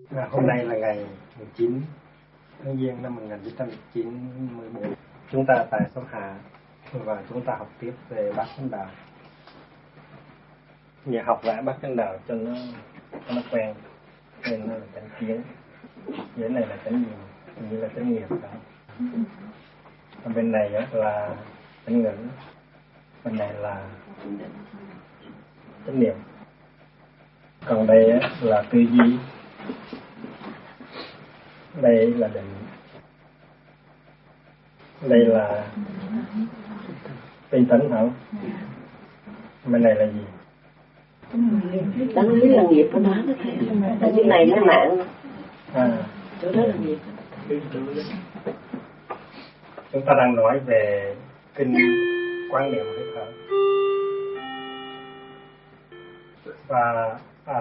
Hôm nay là ngày 19 tháng Giêng năm 1994. Chúng ta tại Sông Hà và chúng ta học tiếp về Bát Chánh Đạo. Nhà học lại Bát Chánh Đạo cho nó quen, nên nó là chánh kiến. Dưới này là chánh niệm, như là chánh nghiệp đó. Ở bên này là chánh ngữ, bên này là chánh niệm. Còn đây là tư duy, đây là định, đây là tinh tấn hả? Bên này là gì? Tấn lý là nghiệp của nó thầy. Ở trên này nó mạng. Chỗ đó là nghiệp. Chúng ta đang nói về kinh Quán Niệm hơi thở. Và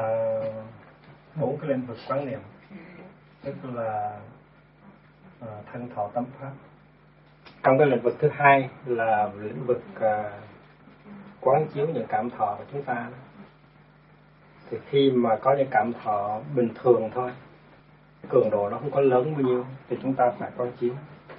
4 cái lĩnh vực quán niệm, tức là thân thọ tâm pháp. Trong cái lĩnh vực thứ hai là lĩnh vực quán chiếu những cảm thọ của chúng ta. Thì khi mà có những cảm thọ bình thường thôi, cường độ nó không có lớn bao nhiêu, thì chúng ta phải quán chiếu.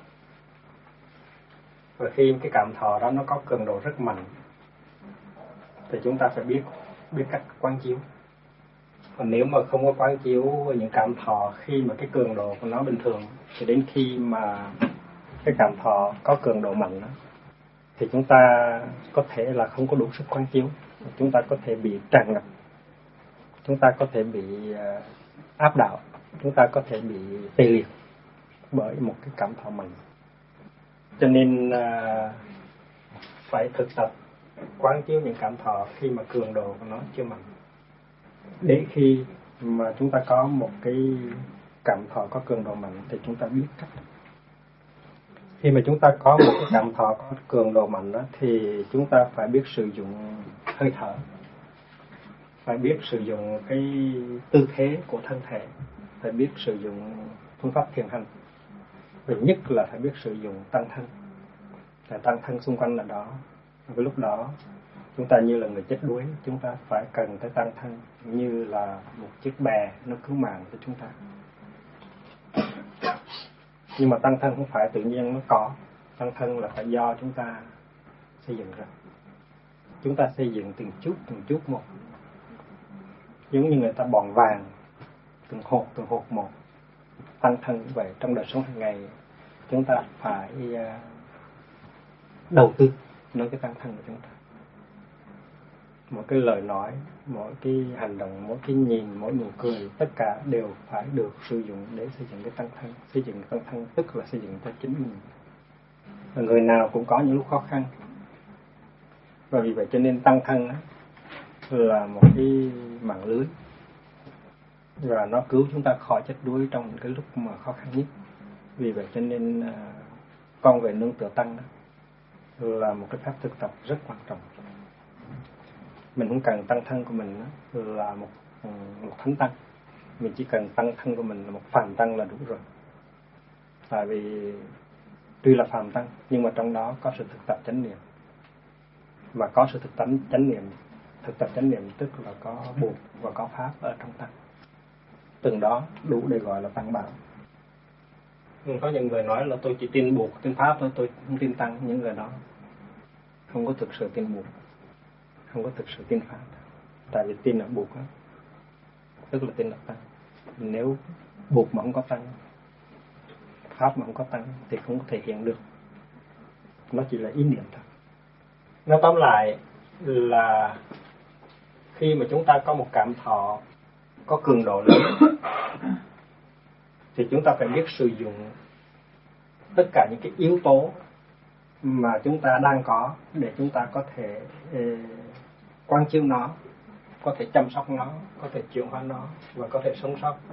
Và khi cái cảm thọ đó nó có cường độ rất mạnh, thì chúng ta phải biết cách quán chiếu. Còn nếu mà không có quán chiếu những cảm thọ khi mà cái cường độ của nó bình thường, thì đến khi mà cái cảm thọ có cường độ mạnh đó, thì chúng ta có thể là không có đủ sức quán chiếu, chúng ta có thể bị tràn ngập, chúng ta có thể bị áp đảo, chúng ta có thể bị tê liệt bởi một cái cảm thọ mạnh. Cho nên phải thực tập quán chiếu những cảm thọ khi mà cường độ của nó chưa mạnh, để khi mà chúng ta có một cái cảm thọ có cường độ mạnh thì chúng ta biết cách. Khi mà chúng ta có một cái cảm thọ có cường độ mạnh đó, thì chúng ta phải biết sử dụng hơi thở, phải biết sử dụng cái tư thế của thân thể, phải biết sử dụng phương pháp thiền hành. Và nhất là phải biết sử dụng tăng thân. Tại tăng thân xung quanh là đó. Với lúc đó chúng ta như là người chết đuối, chúng ta phải cần tới tăng thân như là một chiếc bè nó cứu mạng cho chúng ta. Nhưng mà tăng thân không phải tự nhiên nó có, tăng thân là phải do chúng ta xây dựng ra. Chúng ta xây dựng từng chút một, giống như người ta bòn vàng từng hột một. Tăng thân như vậy. Trong đời sống hàng ngày chúng ta phải đầu tư nói cái tăng thân của chúng ta. Mỗi cái lời nói, mỗi cái hành động, mỗi cái nhìn, mỗi nụ cười, tất cả đều phải được sử dụng để xây dựng cái tăng thân. Xây dựng tăng thân tức là xây dựng cho chính mình. Và người nào cũng có những lúc khó khăn. Và vì vậy cho nên tăng thân là một cái mạng lưới, và nó cứu chúng ta khỏi chết đuối trong cái lúc mà khó khăn nhất. Vì vậy cho nên con về nương tựa tăng là một cái pháp thực tập rất quan trọng. Mình không cần tăng thân của mình là một thánh tăng, mình chỉ cần tăng thân của mình là một phàm tăng là đủ rồi. Tại vì tuy là phàm tăng nhưng mà trong đó có sự thực tập chánh niệm, mà có sự thực tập chánh niệm tức là có buộc và có pháp ở trong tăng. Từng đó đủ để gọi là tăng bảo. Có những người nói là tôi chỉ tin buộc, tin pháp thôi, tôi không tin tăng. Những người đó không có thực sự tin buộc, không có thực sự tin pháp. Tại vì tin ở buộc đó, tức là tin ở tăng. Nếu buộc mà không có tăng, pháp mà không có tăng thì không có thể hiện được. Nó chỉ là ý niệm thôi. Nói tóm lại là khi mà chúng ta có một cảm thọ có cường độ lớn thì chúng ta phải biết sử dụng tất cả những cái yếu tố mà chúng ta đang có để chúng ta có thể quán chiếu nó, có thể chăm sóc nó, có thể chuyển hóa nó và có thể sống sót.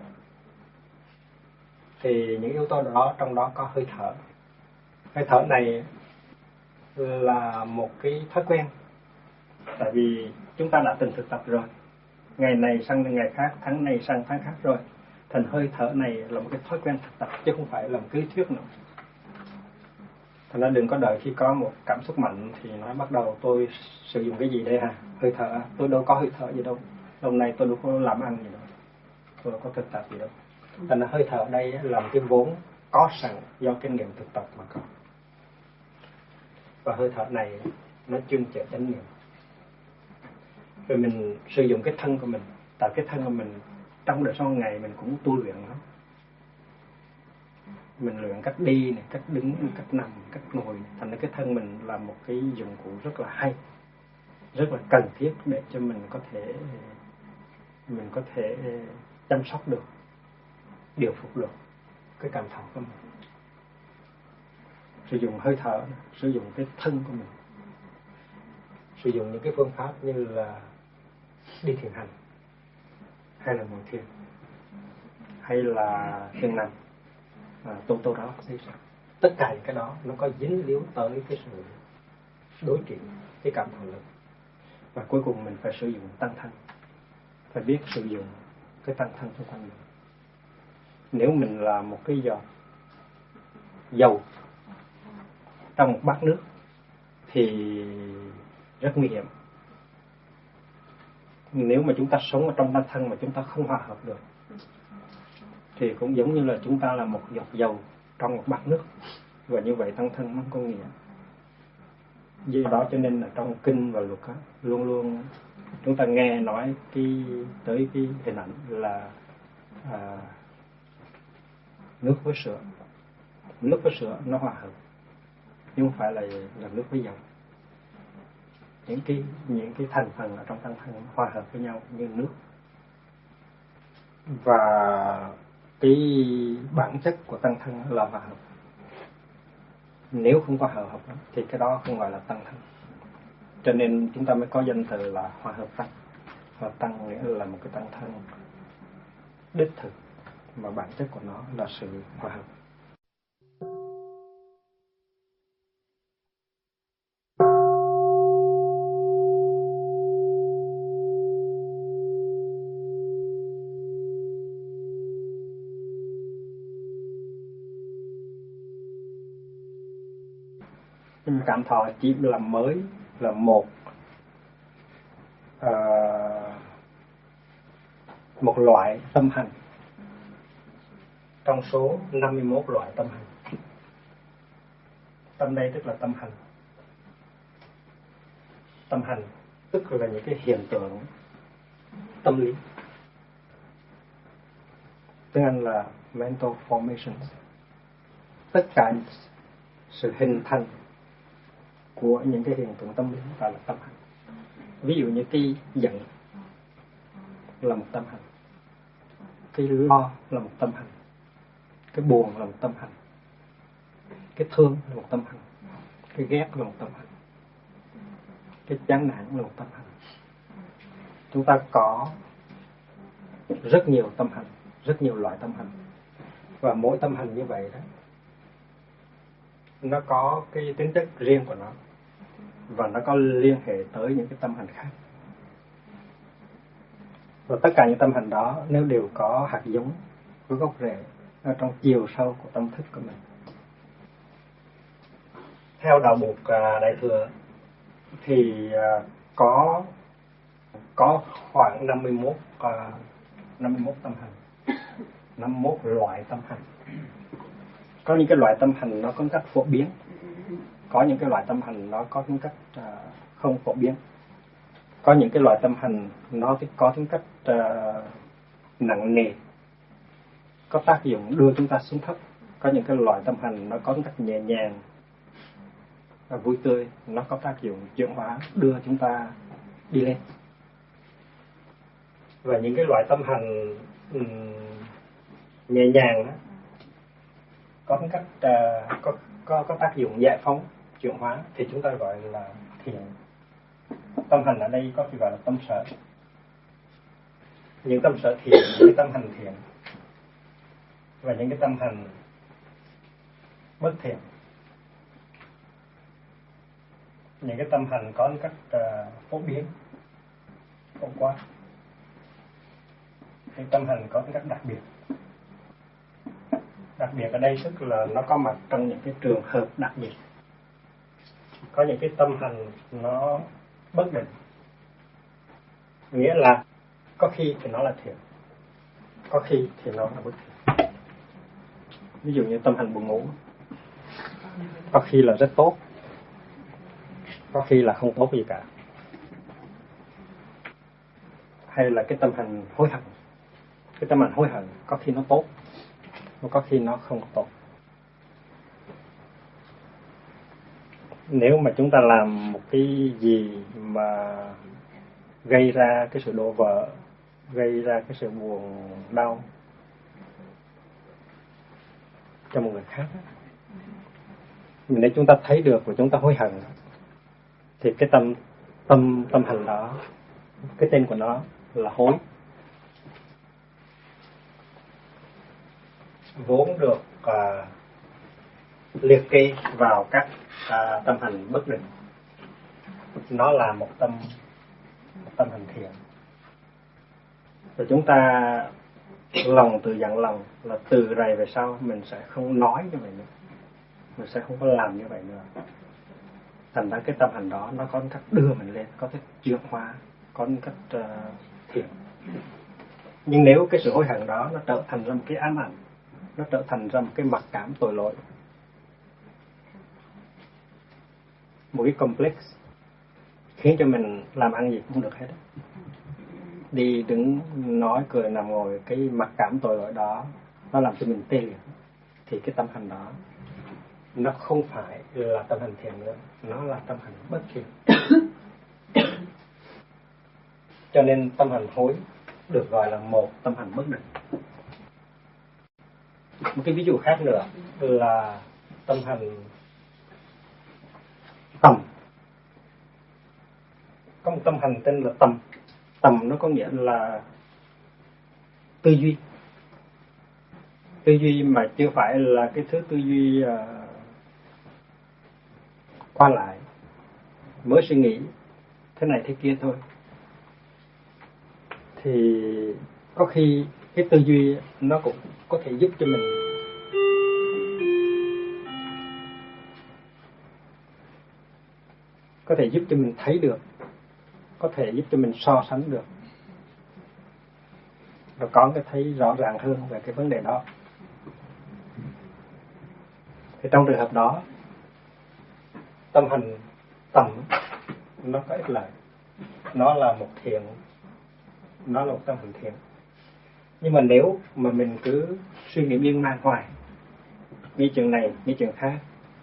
Thì những yếu tố đó, trong đó có hơi thở. Hơi thở này là một cái thói quen. Tại vì chúng ta đã từng thực tập rồi, ngày này sang ngày khác, tháng này sang tháng khác rồi. Thành hơi thở này là một cái thói quen thực tập chứ không phải là một cái lý thuyết nữa. Thành ra đừng có đợi khi có một cảm xúc mạnh thì nói bắt đầu tôi sử dụng cái gì đây hả? Hơi thở, tôi đâu có hơi thở gì đâu. Hôm nay tôi đâu có làm ăn gì đâu. tôi có thực tập gì đâu. Thành ra hơi thở ở đây là một cái vốn có sẵn do kinh nghiệm thực tập mà có. Và hơi thở này nó chuyên chở chánh niệm. Rồi mình sử dụng cái thân của mình. Tại cái thân của mình trong đời sau ngày mình cũng tu luyện lắm. Mình luyện cách đi này, cách đứng, cách nằm, cách ngồi. Thành ra cái thân mình là một cái dụng cụ rất là hay, rất là cần thiết để cho mình có thể chăm sóc được, điều phục được cái cảm thọ của mình. Sử dụng hơi thở, sử dụng cái thân của mình, sử dụng những cái phương pháp như là đi thiền hành, hay là ngồi thiền, hay là thiền nằm, tô đó. Tất cả những cái đó nó có dính líu tới cái sự đối trị cái cảm thọ lực. Và cuối cùng mình phải sử dụng tăng thân, phải biết sử dụng cái tăng thân xung quanh mình. Nếu mình là một cái giọt dầu trong một bát nước thì rất nguy hiểm. Nếu mà chúng ta sống ở trong tăng thân mà chúng ta không hòa hợp được thì cũng giống như là chúng ta là một giọt dầu trong một bát nước, và như vậy tăng thân nó không có nghĩa. Do đó cho nên là trong kinh và luật á, luôn luôn chúng ta nghe nói tới cái hình ảnh là nước với sữa. Nước với sữa nó hòa hợp, nhưng không phải là nước với dầu. Những cái thành phần ở trong tăng thân hòa hợp với nhau như nước. Và cái bản chất của tăng thân là hòa hợp. Nếu không có hòa hợp thì cái đó không gọi là tăng thân. Cho nên chúng ta mới có danh từ là hòa hợp tăng. Và tăng nghĩa là một cái tăng thân đích thực, mà bản chất của nó là sự hòa hợp. Cảm thọ chỉ là mới, là một loại tâm hành trong số 51 loại tâm hành. Tâm đây tức là tâm hành. Tâm hành tức là những cái hiện tượng tâm lý. Tiếng Anh là mental formations. Tất cả sự hình thành của những cái hiện tượng tâm lý gọi là tâm hành. Ví dụ như cái giận là một tâm hành, cái lo là một tâm hành, cái buồn là một tâm hành, cái thương là một tâm hành, cái ghét là một tâm hành, cái chán nản là một tâm hành. Chúng ta có rất nhiều tâm hành, rất nhiều loại tâm hành. Và mỗi tâm hành như vậy đó, nó có cái tính chất riêng của nó, và nó có liên hệ tới những cái tâm hành khác. Và tất cả những tâm hành đó nếu đều có hạt giống, có gốc rễ ở trong chiều sâu của tâm thức của mình. Theo đạo Bụt Đại Thừa thì có khoảng 51 tâm hành, 51 loại tâm hành. Có những cái loại tâm hành nó có cách phổ biến, có những cái loại tâm hành nó có tính cách không phổ biến, có những cái loại tâm hành nó có tính cách nặng nề, có tác dụng đưa chúng ta xuống thấp. Có những cái loại tâm hành nó có tính cách nhẹ nhàng và vui tươi, nó có tác dụng chuyển hóa đưa chúng ta đi lên. Và những cái loại tâm hành nhẹ nhàng đó, có tính cách có tác dụng giải phóng chuyển hóa thì chúng ta gọi là thiện. Tâm hành ở đây có thể gọi là tâm sở. Những tâm sở thiện, những cái tâm hành thiện, và những cái tâm hành bất thiện, những cái tâm hành có cách phổ biến, phổ quát, những tâm hành có cách đặc biệt. Đặc biệt ở đây tức là nó có mặt trong những cái trường hợp đặc biệt. Có những cái tâm hành nó bất định, nghĩa là có khi thì nó là thiện, có khi thì nó là bất thiện. Ví dụ như tâm hành buồn ngủ, có khi là rất tốt, có khi là không tốt gì cả. Hay là cái tâm hành hối hận, cái tâm hành hối hận có khi nó tốt, có khi nó không tốt. Nếu mà chúng ta làm một cái gì mà gây ra cái sự đổ vỡ, gây ra cái sự buồn đau cho một người khác, nếu chúng ta thấy được và chúng ta hối hận, thì cái tâm hành đó, cái tên của nó là hối, vốn được liệt kê vào các tâm hành bất định. Nó là một tâm hành thiện. Và chúng ta lòng tự dặn lòng là từ này về sau mình sẽ không nói như vậy nữa, mình sẽ không có làm như vậy nữa. Thành ra cái tâm hành đó nó có cách đưa mình lên, có cách chuyển hóa, có cách thiện. Nhưng nếu cái sự hối hận đó nó trở thành ra một cái ám ảnh, nó trở thành ra một cái mặc cảm tội lỗi, một cái complex, khiến cho mình làm ăn gì cũng không được hết. Đi đứng nói cười nằm ngồi, cái mặc cảm tội lỗi đó nó làm cho mình tê liệt, thì cái tâm hành đó nó không phải là tâm hành thiện nữa, nó là tâm hành bất thiện. Cho nên tâm hành hối được gọi là một tâm hành bất định. Một cái ví dụ khác nữa là tâm hành tầm. Có một tâm hành tên là tầm. Tầm nó có nghĩa là tư duy. Tư duy mà chưa phải là cái thứ tư duy qua lại, mới suy nghĩ thế này thế kia thôi. Thì có khi cái tư duy nó cũng có thể giúp cho mình thấy được, có thể giúp cho mình so sánh được, và có cái thấy rõ ràng hơn về cái vấn đề đó. Thì trong trường hợp đó, tâm hành tầm nó có ích lợi, nó là một thiện, nó là một tâm hành thiện. Nhưng mà nếu mà mình cứ suy nghĩ miên man hoài, nghĩ chuyện này, nghĩ chuyện khác,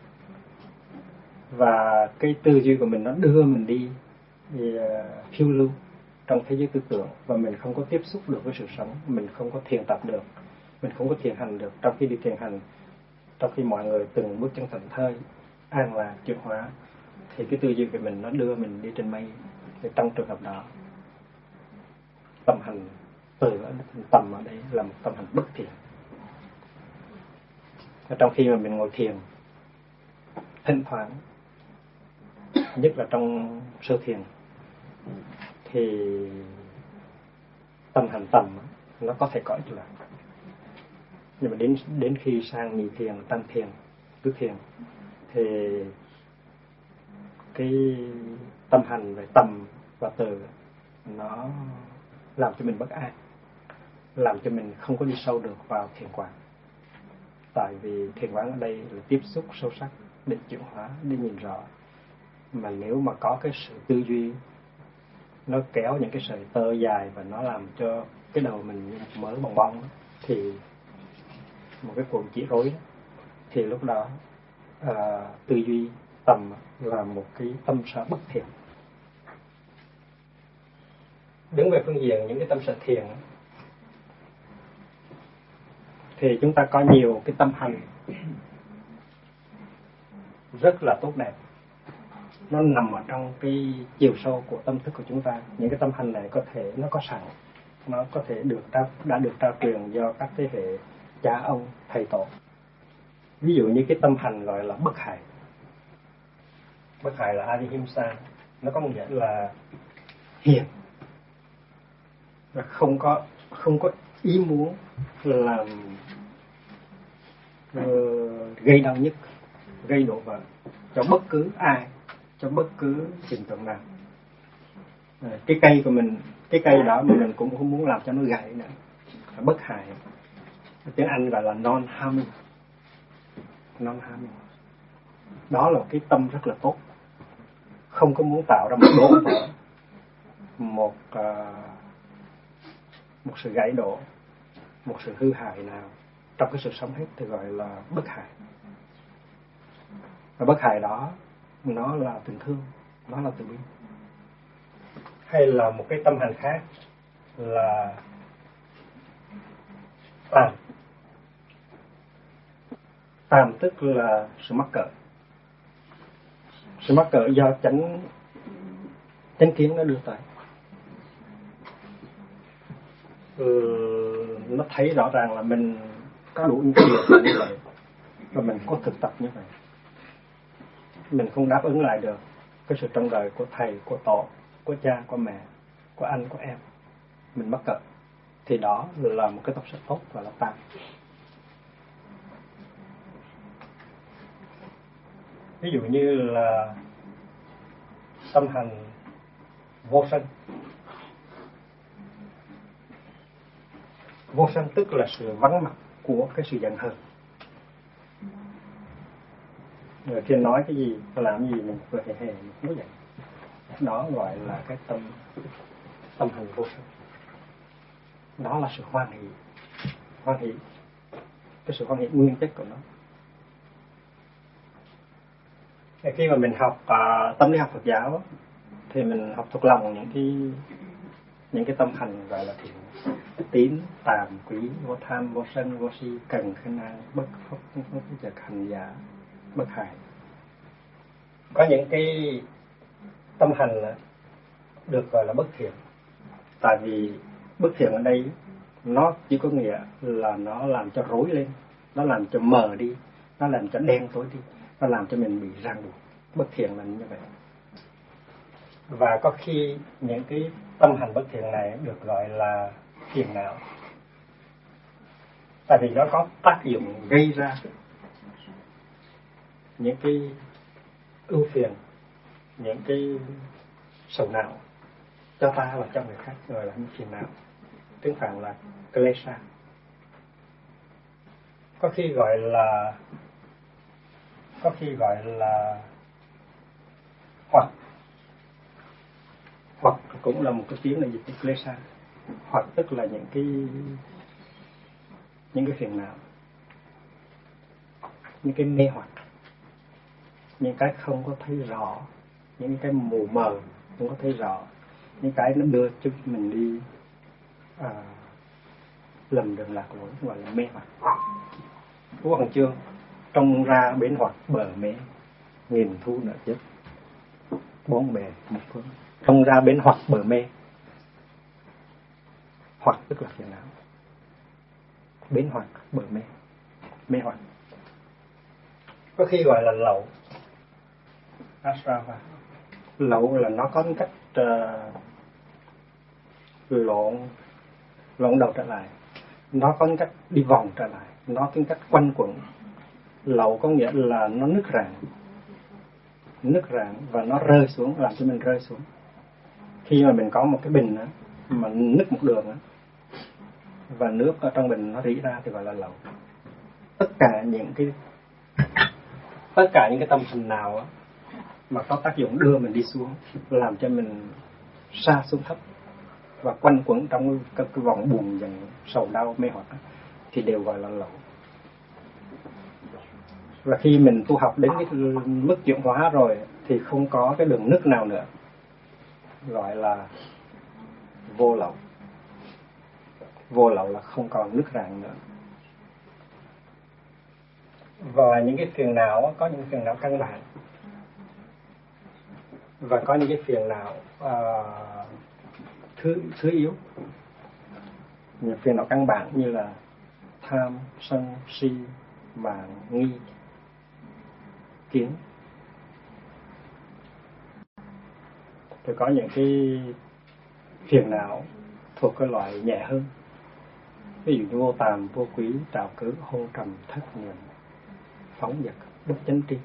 và cái tư duy của mình nó đưa mình đi phiêu lưu trong thế giới tư tưởng, và mình không có tiếp xúc được với sự sống, mình không có thiền tập được, mình không có thiền hành được. Trong khi đi thiền hành, trong khi mọi người từng bước chân thành thơi, an lạc, chuyển hóa, thì cái tư duy của mình nó đưa mình đi trên mây. Thì trong trường hợp đó, tâm hành từ tầm ở đây là một tâm hành bất thiện. Và trong khi mà mình ngồi thiền, thỉnh thoảng, nhất là trong sơ thiền, thì tâm hành tầm nó có thể có ích lợi. Nhưng mà đến khi sang nhị thiền, tam thiền, tứ thiền, thì cái tâm hành về tầm và từ nó làm cho mình bất an, làm cho mình không có đi sâu được vào thiền quán. Tại vì thiền quán ở đây là tiếp xúc sâu sắc để chuyển hóa, để nhìn rõ. Mà nếu mà có cái sự tư duy nó kéo những cái sợi tơ dài và nó làm cho cái đầu mình như một mớ bong bong, thì một cái cuộn chỉ rối, thì lúc đó tư duy tầm là một cái tâm sở bất thiện. Đứng về phương diện những cái tâm sở thiện, thì chúng ta có nhiều cái tâm hành rất là tốt đẹp, nó nằm ở trong cái chiều sâu của tâm thức của chúng ta. Những cái tâm hành này có thể nó có sẵn, nó có thể đã được trao truyền do các thế hệ cha ông thầy tổ. Ví dụ như cái tâm hành gọi là bất hại. Bất hại là Ahimsa, nó có một nghĩa là hiền, và không có ý muốn làm gây đau nhức, gây đổ vỡ cho bất cứ ai, cho bất cứ hiện tượng nào. Cái cây của mình, cái cây đó mà mình cũng không muốn làm cho nó gãy nữa, bất hại, tiếng Anh gọi là non-harming. Non-harming. Đó là cái tâm rất là tốt, không có muốn tạo ra một đổ vỡ, một sự gãy đổ, một sự hư hại nào trong cái sự sống hết, thì gọi là bất hại. Và bất hại đó nó là tình thương, nó là từ bi. Hay là một cái tâm hành khác là tàm. Tàm tức là sự mắc cỡ. Sự mắc cỡ do chánh kiến nó đưa tới. Nó thấy rõ ràng là mình có đủ những cái điều như vậy, và mình có thực tập như vậy, mình không đáp ứng lại được cái sự trông đợi của thầy, của tổ, của cha, của mẹ, của anh, của em, mình mắc cỡ, thì đó là một cái tâm sự tốt, và là tàm. Ví dụ như là tâm hành vô sân. Vô sân tức là sự vắng mặt của cái sự giận hờn. Người kia nói cái gì, làm gì mình vừa hề nói vậy. Đó gọi là cái tâm hành vô sân. Đó là sự hoan hỷ. Hoan hỷ, cái sự hoan hỷ nguyên chất của nó. Khi mà mình học tâm lý học Phật giáo thì mình học thuộc lòng những cái tâm hành gọi là thiện: tín, tàm, quý, vô tham, vô sân, vô si, cần, khinh an, bất phúc, bất chợt, hành giả, bất hại. Có những cái tâm hành được gọi là bất thiện, tại vì bất thiện ở đây nó chỉ có nghĩa là nó làm cho rối lên, nó làm cho mờ đi, nó làm cho đen tối đi, nó làm cho mình bị ràng buộc. Bất thiện là như vậy. Và có khi những cái tâm hành bất thiện này được gọi là phiền não, tại vì nó có tác dụng gây ra những cái ưu phiền, những cái sầu não cho ta và cho người khác, gọi là những phiền não. Tiếng Phạn là klesha. Có khi gọi là hoặc cũng là một cái tiếng là dịch từ klesha. Hoặc tức là những cái phiền não, những cái mê hoặc, những cái không có thấy rõ, những cái mù mờ không có thấy rõ, những cái nó đưa cho mình đi lầm đường lạc lối, gọi là mê hoặc. Vua Hằng Chương: trông ra bến hoặc bờ mê, nghìn thu nợ chết, bốn bề một phương. Trông ra bến hoặc bờ mê. Hoặc tức là phiền não, bến hoặc bờ mê, mê hoặc. Có khi gọi là lậu, asrava. Lậu là nó có cách lộn đầu trở lại, nó có cách đi vòng trở lại, nó có cách quanh quẩn. Lậu có nghĩa là nó nứt rạn và nó rơi xuống, làm cho mình rơi xuống. Khi mà mình có một cái bình mà nứt một đường và nước ở trong bình nó rỉ ra thì gọi là lậu. Tất cả những cái tâm hành nào mà có tác dụng đưa mình đi xuống, làm cho mình sa xuống thấp và quanh quẩn trong cái vòng buồn giận, sầu đau, mê hoặc, thì đều gọi là lậu. Và khi mình tu học đến cái mức chuyển hóa rồi thì không có cái đường nứt nào nữa, gọi là vô lậu. Vô lậu là không còn nứt rạn nữa. Và những cái phiền não, có những phiền não căn bản và có những cái phiền não thứ yếu. Những phiền não căn bản như là tham, sân, si, mạn, nghi, kiến. Rồi có những cái phiền não thuộc cái loại nhẹ hơn, ví dụ như vô tàm, vô quý, trạo cử, hôn trầm, thất niệm, phóng dật, bất chánh tri.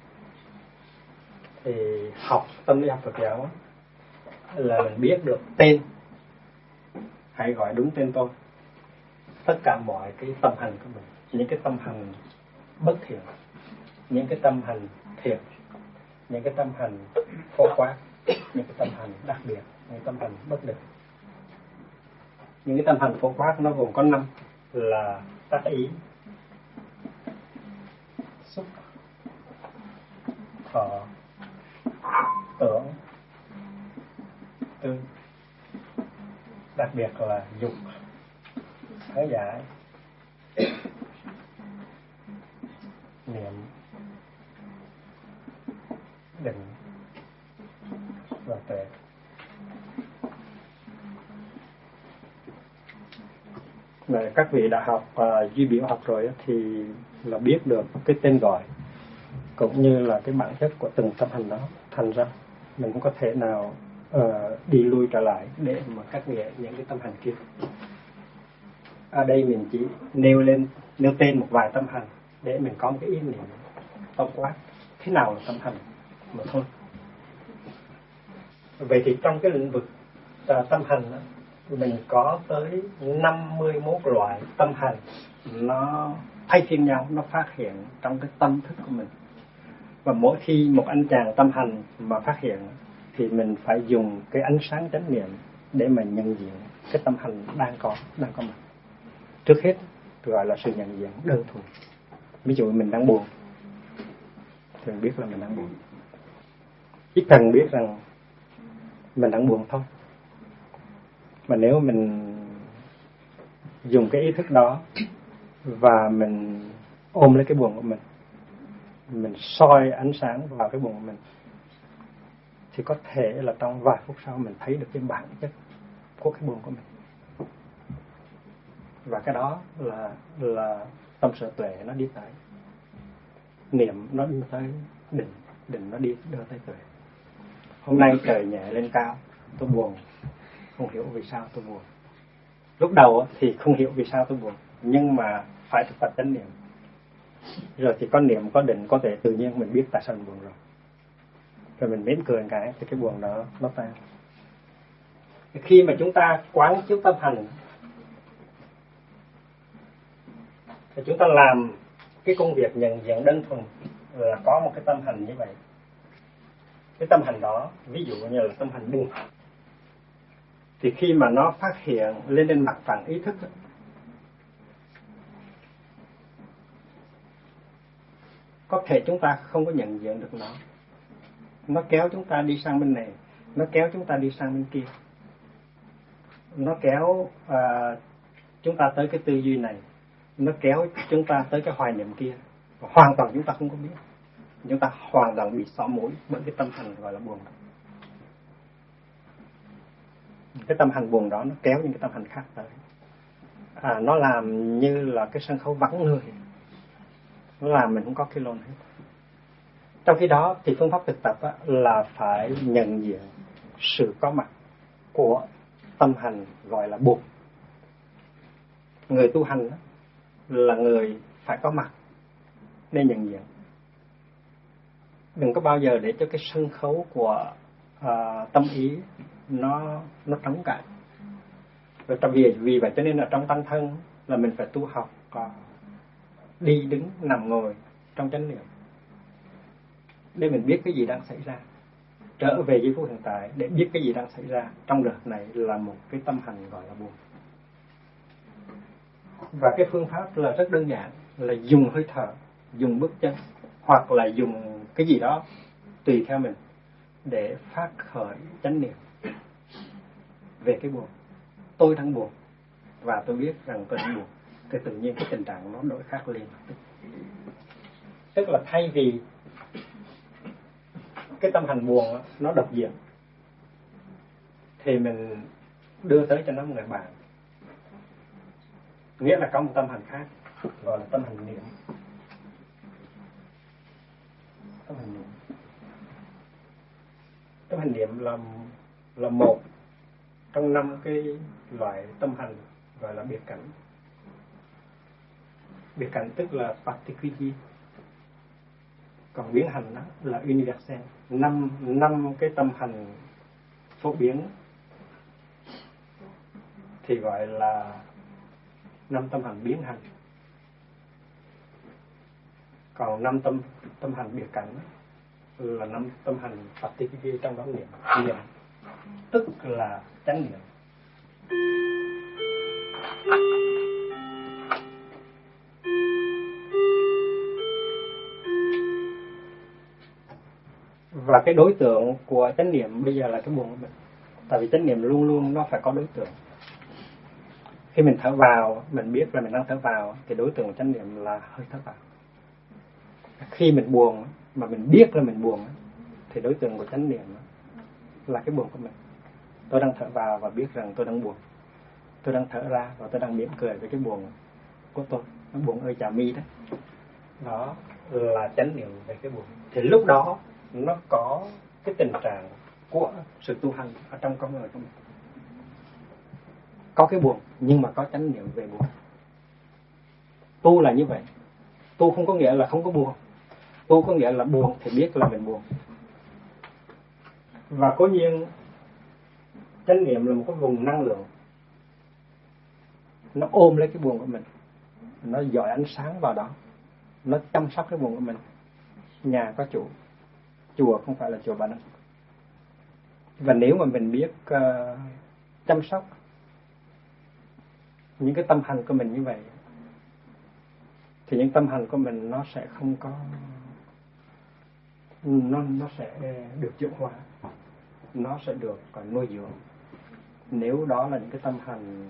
Thì học tâm lý học Phật giáo là mình biết được tên, hãy gọi đúng tên tôi. tất cả mọi cái tâm hành của mình, những cái tâm hành bất thiện, những cái tâm hành thiện, những cái tâm hành phổ quát, những cái tâm hành đặc biệt, những tâm hành bất định. Những cái tâm hành phổ quát nó gồm có 5 là tác ý, xúc, thọ, tưởng, tư, đặc biệt là dục, thái giải, niệm, định và tuệ. Này, các vị đã học duy biểu học rồi thì là biết được cái tên gọi cũng như là cái bản chất của từng tâm hành đó. Thành ra mình không có thể nào đi lui trở lại để mà cắt nghĩa những cái tâm hành kia. Ở đây mình chỉ nêu tên một vài tâm hành để mình có một cái ý niệm tổng quát thế nào là tâm hành mà thôi. Vậy thì trong cái lĩnh vực tâm hành đó, mình có tới 51 loại tâm hành, nó thay phiên nhau, nó phát hiện trong cái tâm thức của mình. Và mỗi khi một anh chàng tâm hành mà phát hiện thì mình phải dùng cái ánh sáng chánh niệm để mà nhận diện cái tâm hành đang có mặt. Trước hết gọi là sự nhận diện đơn thuần. Ví dụ mình đang buồn thì mình biết là mình đang buồn, chỉ cần biết rằng mình đang buồn thôi. Mà nếu mình dùng cái ý thức đó và mình ôm lấy cái buồn của mình soi ánh sáng vào cái buồn của mình, thì có thể là trong vài phút sau mình thấy được cái bản chất của cái buồn của mình. Và cái đó là tâm sở tuệ nó đi tới, niệm nó đi tới định nó đi đưa tới tuệ. Hôm nay trời nhẹ lên cao, tôi buồn, không hiểu vì sao tôi buồn. Lúc đầu thì không hiểu vì sao tôi buồn, nhưng mà phải thực tập chánh niệm. Rồi thì có niệm, có định, có thể tự nhiên mình biết tại sao mình buồn rồi. Rồi mình mỉm cười cái thì cái buồn đó nó tan. Khi mà chúng ta quán chiếu tâm hành thì chúng ta làm cái công việc nhận diện đơn thuần là có một cái tâm hành như vậy. Cái tâm hành đó, ví dụ như là tâm hành buồn, thì khi mà nó phát hiện lên mặt phẳng ý thức, có thể chúng ta không có nhận diện được nó. Nó kéo chúng ta đi sang bên này, nó kéo chúng ta đi sang bên kia, nó kéo chúng ta tới cái tư duy này, nó kéo chúng ta tới cái hoài niệm kia. Hoàn toàn chúng ta không có biết. Chúng ta hoàn toàn bị xỏ mũi bởi cái tâm hành gọi là buồn. Cái tâm hành buồn đó nó kéo những cái tâm hành khác tới. Nó làm như là cái sân khấu vắng người, nó làm mình không có cái lồn hết. Trong khi đó thì phương pháp thực tập là phải nhận diện sự có mặt của tâm hành gọi là buồn. Người tu hành là người phải có mặt để nhận diện. Đừng có bao giờ để cho cái sân khấu của tâm ý nó trống trải. Vì vậy cho nên là trong tăng thân là mình phải tu học đi đứng nằm ngồi trong chánh niệm để mình biết cái gì đang xảy ra, trở về giây phút hiện tại để biết cái gì đang xảy ra trong đợt này là một cái tâm hành gọi là buồn. Và cái phương pháp là rất đơn giản, là dùng hơi thở, dùng bước chân hoặc là dùng cái gì đó tùy theo mình để phát khởi chánh niệm về cái buồn. Tôi đang buồn và tôi biết rằng tôi đang buồn, thì tự nhiên cái tình trạng nó đổi khác liền. Tức là thay vì cái tâm hành buồn nó độc diện thì mình đưa tới cho nó một người bạn, nghĩa là có một tâm hành khác gọi là tâm hành niệm. Tâm hành niệm là một trong 5 cái loại tâm hành gọi là biệt cảnh. Biệt cảnh tức là particular, còn biến hành đó là universal. 5 cái tâm hành phổ biến thì gọi là 5 tâm hành biến hành. Còn 5 tâm hành biệt cảnh là 5 tâm hành Paticca trong đó niệm, tức là chánh niệm. Và cái đối tượng của chánh niệm bây giờ là cái buồn của mình. Tại vì chánh niệm luôn luôn nó phải có đối tượng. Khi mình thở vào, mình biết là mình đang thở vào, thì đối tượng của chánh niệm là hơi thở vào. Khi mình buồn, mà mình biết là mình buồn, thì đối tượng của chánh niệm là cái buồn của mình. Tôi đang thở vào và biết rằng tôi đang buồn. Tôi đang thở ra và tôi đang mỉm cười với cái buồn của tôi. Nó buồn ơi chà mi đó. Đó là chánh niệm về cái buồn. Thì lúc đó nó có cái tình trạng của sự tu hành ở trong con người của mình. Có cái buồn nhưng mà có chánh niệm về buồn. Tu là như vậy. Tu không có nghĩa là không có buồn. Tu có nghĩa là buồn thì biết là mình buồn. Và cố nhiên chánh niệm là một cái vùng năng lượng. Nó ôm lấy cái buồn của mình. Nó dọi ánh sáng vào đó. Nó chăm sóc cái buồn của mình. Nhà có chủ. Chùa không phải là chùa Bà Đăng. Và nếu mà mình biết chăm sóc những cái tâm hành của mình như vậy, thì những tâm hành của mình nó sẽ không có, nó sẽ được chuyển hóa, nó sẽ được nuôi dưỡng. Nếu đó là những cái tâm hành,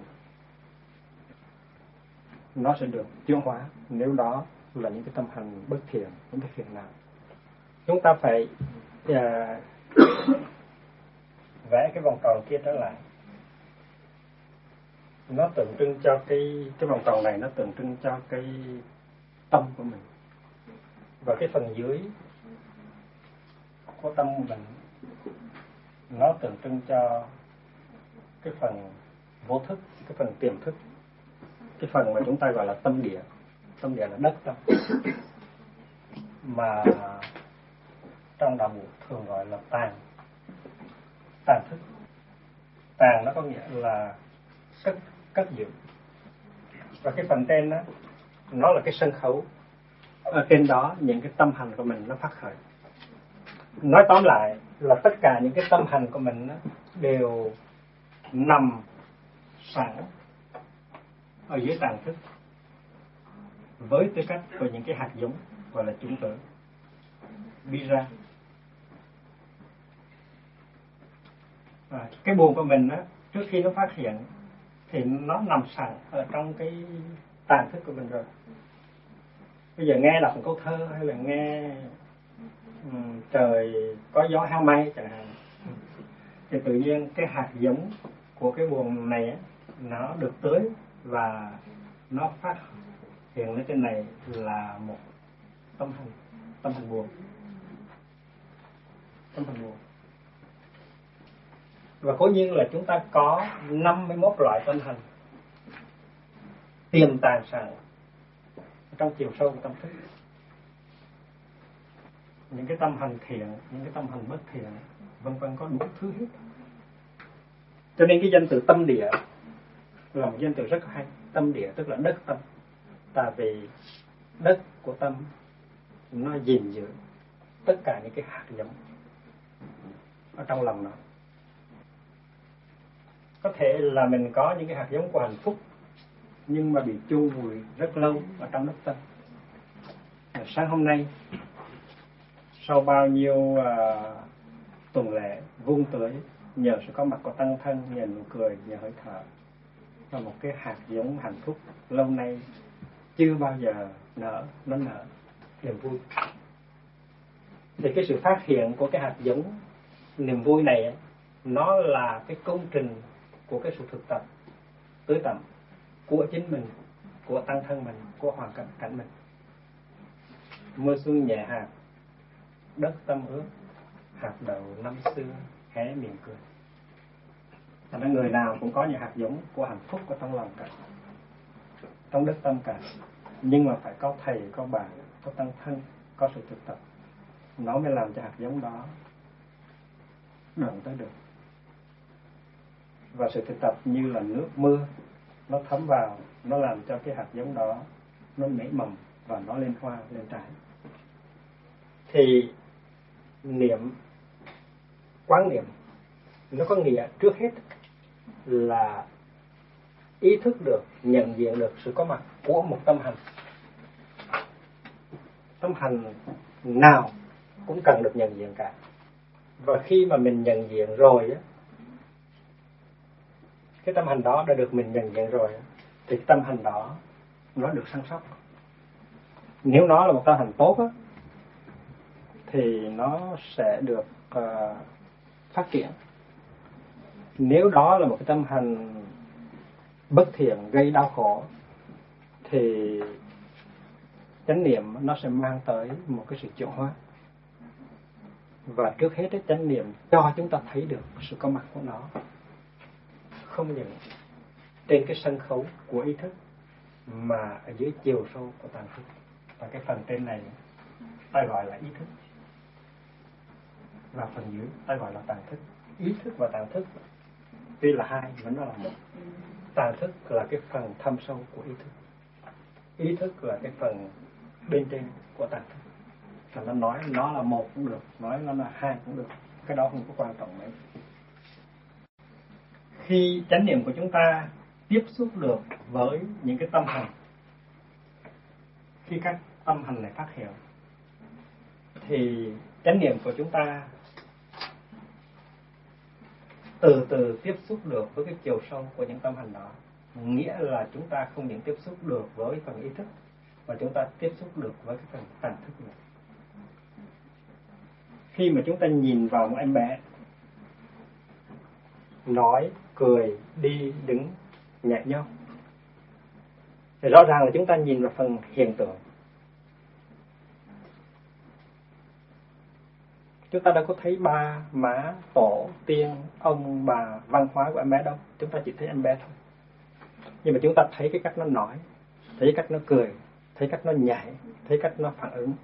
nó sẽ được chuyển hóa. Nếu đó là những cái tâm hành bất thiện, những cái phiền não, chúng ta phải vẽ cái vòng tròn kia trở lại. Nó tượng trưng cho cái vòng tròn này, nó tượng trưng cho cái tâm của mình. Và cái phần dưới của tâm của mình, nó tượng trưng cho cái phần vô thức, cái phần tiềm thức, cái phần mà chúng ta gọi là tâm địa. Tâm địa là đất tâm, mà trong đạo Phật thường gọi là tàng thức. Tàng nó có nghĩa là cất giữ. Và cái phần trên đó, nó là cái sân khấu. Ở trên đó những cái tâm hành của mình nó phát khởi. Nói tóm lại là tất cả những cái tâm hành của mình đó, đều nằm sẵn ở dưới tàng thức, với tư cách của những cái hạt giống gọi là chủng tử Bija. Cái buồn của mình đó, trước khi nó phát hiện thì nó nằm sẵn ở trong cái tàng thức của mình rồi. Bây giờ nghe đọc một câu thơ hay là nghe trời có gió heo may chẳng hạn, thì tự nhiên cái hạt giống của cái buồn này á, nó được tưới và nó phát hiện lên trên này là một tâm hành buồn. Tâm hành buồn. Và cố nhiên là chúng ta có 51 loại tâm hành tiềm tàng sẵn trong chiều sâu của tâm thức. Những cái tâm hành thiện, những cái tâm hành bất thiện, vân vân, có đủ thứ hết. Cho nên cái danh từ tâm địa là một danh từ rất hay. Tâm địa tức là đất tâm. Tại vì đất của tâm nó gìn giữ tất cả những cái hạt giống ở trong lòng nó. Có thể là mình có những cái hạt giống của hạnh phúc, nhưng mà bị chôn vùi rất lâu ở trong đất tâm. Sáng hôm nay, sau bao nhiêu tuần lễ vun tưới, nhờ sự có mặt của tăng thân, nhờ nụ cười, nhờ hơi thở, là một cái hạt giống hạnh phúc lâu nay chưa bao giờ nở, nó nở niềm vui. Thì cái sự phát hiện của cái hạt giống niềm vui này, nó là cái công trình của cái sự thực tập tưới tẩm của chính mình, của tăng thân mình, của hoàn cảnh mình. Mưa xuân nhẹ hạt, đất tâm ướt, hạt đậu năm xưa hé miệng cười. Thành ra người nào cũng có những hạt giống của hạnh phúc ở trong lòng cả, trong đất tâm cả. Nhưng mà phải có thầy, có bà, có tăng thân, có sự thực tập, nó mới làm cho hạt giống đó đậm tới được. Và sự thực tập như là nước mưa, nó thấm vào nó làm cho cái hạt giống đó nó nảy mầm và nó lên hoa, lên trái. Thì niệm, quán niệm nó có nghĩa trước hết là ý thức được, nhận diện được sự có mặt của một tâm hành. Tâm hành nào cũng cần được nhận diện cả. Và khi mà mình nhận diện rồi á, cái tâm hành đó đã được mình nhận diện rồi, thì tâm hành đó nó được săn sóc. Nếu nó là một tâm hành tốt á, thì nó sẽ được phát triển. Nếu đó là một cái tâm hành bất thiện, gây đau khổ, thì chánh niệm nó sẽ mang tới một cái sự chuyển hóa. Và trước hết chánh niệm cho chúng ta thấy được sự có mặt của nó, không những trên cái sân khấu của ý thức, mà ở dưới chiều sâu của tàng thức. Và cái phần trên này ta gọi là ý thức, và phần dưới ta gọi là tàng thức. Ý thức và tàng thức tuy là hai, vẫn nó là một. Tàng thức là cái phần thâm sâu của ý thức, ý thức là cái phần bên trên của tàng thức. Và nó nói nó là một cũng được, nói nó là hai cũng được, cái đó không có quan trọng mấy. Khi chánh niệm của chúng ta tiếp xúc được với những cái tâm hành, khi các tâm hành này phát hiện, thì chánh niệm của chúng ta từ từ tiếp xúc được với cái chiều sâu của những tâm hành đó. Nghĩa là chúng ta không những tiếp xúc được với phần ý thức, mà chúng ta tiếp xúc được với cái phần tàng thức nữa. Khi mà chúng ta nhìn vào một em bé, nói, cười, đi, đứng, nhảy nhót, thì rõ ràng là chúng ta nhìn vào phần hiện tượng. Chúng ta đâu có thấy ba, má, tổ, tiên, ông, bà, văn hóa của em bé đâu. Chúng ta chỉ thấy em bé thôi. Nhưng mà chúng ta thấy cái cách nó nói, thấy cách nó cười, thấy cách nó nhảy, thấy cách nó phản ứng.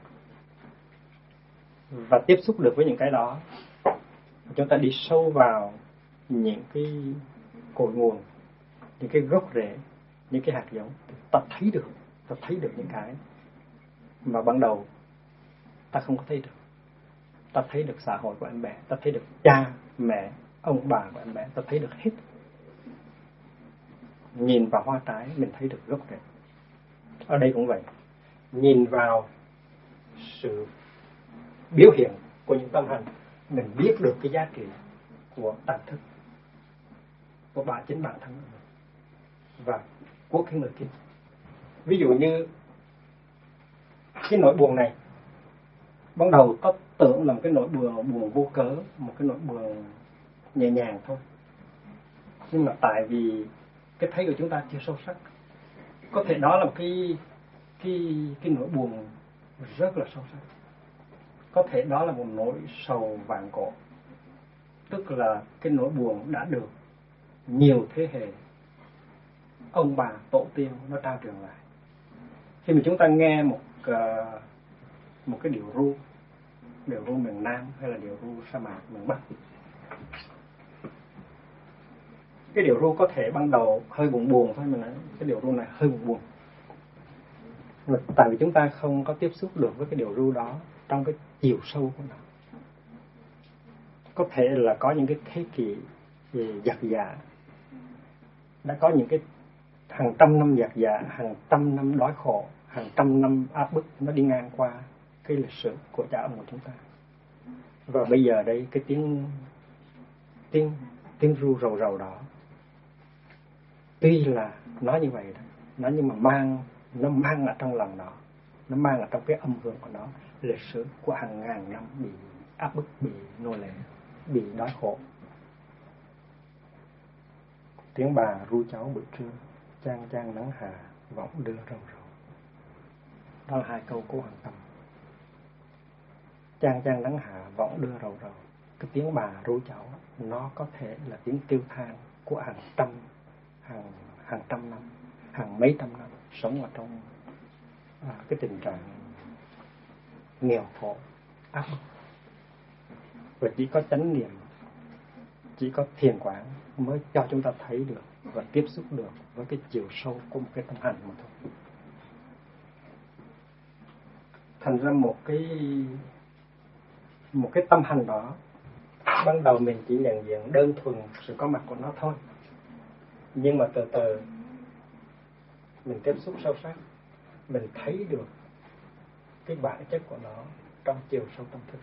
Và tiếp xúc được với những cái đó, chúng ta đi sâu vào những cái cội nguồn, những cái gốc rễ, những cái hạt giống. Ta thấy được những cái mà ban đầu ta không có thấy được. Ta thấy được xã hội của em bé, ta thấy được cha, mẹ, ông bà của em bé, ta thấy được hết. Nhìn vào hoa trái, mình thấy được gốc rễ. Ở đây cũng vậy. Nhìn vào sự biểu hiện của những tâm hành, mình biết được cái giá trị của tàng thức, của chính bản thân mình và của cái người kia. Ví dụ như cái nỗi buồn này, ban đầu có tưởng là một cái nỗi buồn vô cớ, một cái nỗi buồn nhẹ nhàng thôi. Nhưng mà tại vì cái thấy của chúng ta chưa sâu sắc, có thể đó là một cái nỗi buồn rất là sâu sắc. Có thể đó là một nỗi sầu vạn cổ, tức là cái nỗi buồn đã được nhiều thế hệ ông bà tổ tiên nó trao truyền lại. Khi mà chúng ta nghe một cái điệu ru miền Nam hay là điệu ru sa mạc miền Bắc, cái điệu ru có thể ban đầu hơi buồn thôi, mình nói cái điệu ru này hơi buồn. Mà tại vì chúng ta không có tiếp xúc được với cái điệu ru đó trong cái chiều sâu của nó. Có thể là có những cái thế kỷ dạt dả, đã có những cái hàng trăm năm dạt dả, hàng trăm năm đói khổ, hàng trăm năm áp bức nó đi ngang qua cái lịch sử của cha ông của chúng ta. Và bây giờ đây cái tiếng ru rầu rầu đó, tuy là nói như vậy đó, nó nhưng mà nó mang ở trong lòng nó, nó mang ở trong cái âm hưởng của nó lịch sử của hàng ngàn năm bị áp bức, bị nô lệ, bị đói khổ. Tiếng bà ru cháu buổi trưa, chang chang nắng hà vọng đưa rầu rầu. Đó là hai câu của Hoàng Tâm. Chang chang nắng hà vọng đưa rầu rầu. Cái tiếng bà ru cháu nó có thể là tiếng kêu than của hàng trăm năm, hàng mấy trăm năm sống ở trong cái tình trạng nghèo khổ, áp bức. Và chỉ có chánh niệm, chỉ có thiền quán mới cho chúng ta thấy được và tiếp xúc được với cái chiều sâu của một cái tâm hành mà thôi. Thành ra một cái tâm hành đó, ban đầu mình chỉ nhận diện đơn thuần sự có mặt của nó thôi, nhưng mà từ từ mình tiếp xúc sâu sắc, mình thấy được cái bản chất của nó trong chiều sâu tâm thức.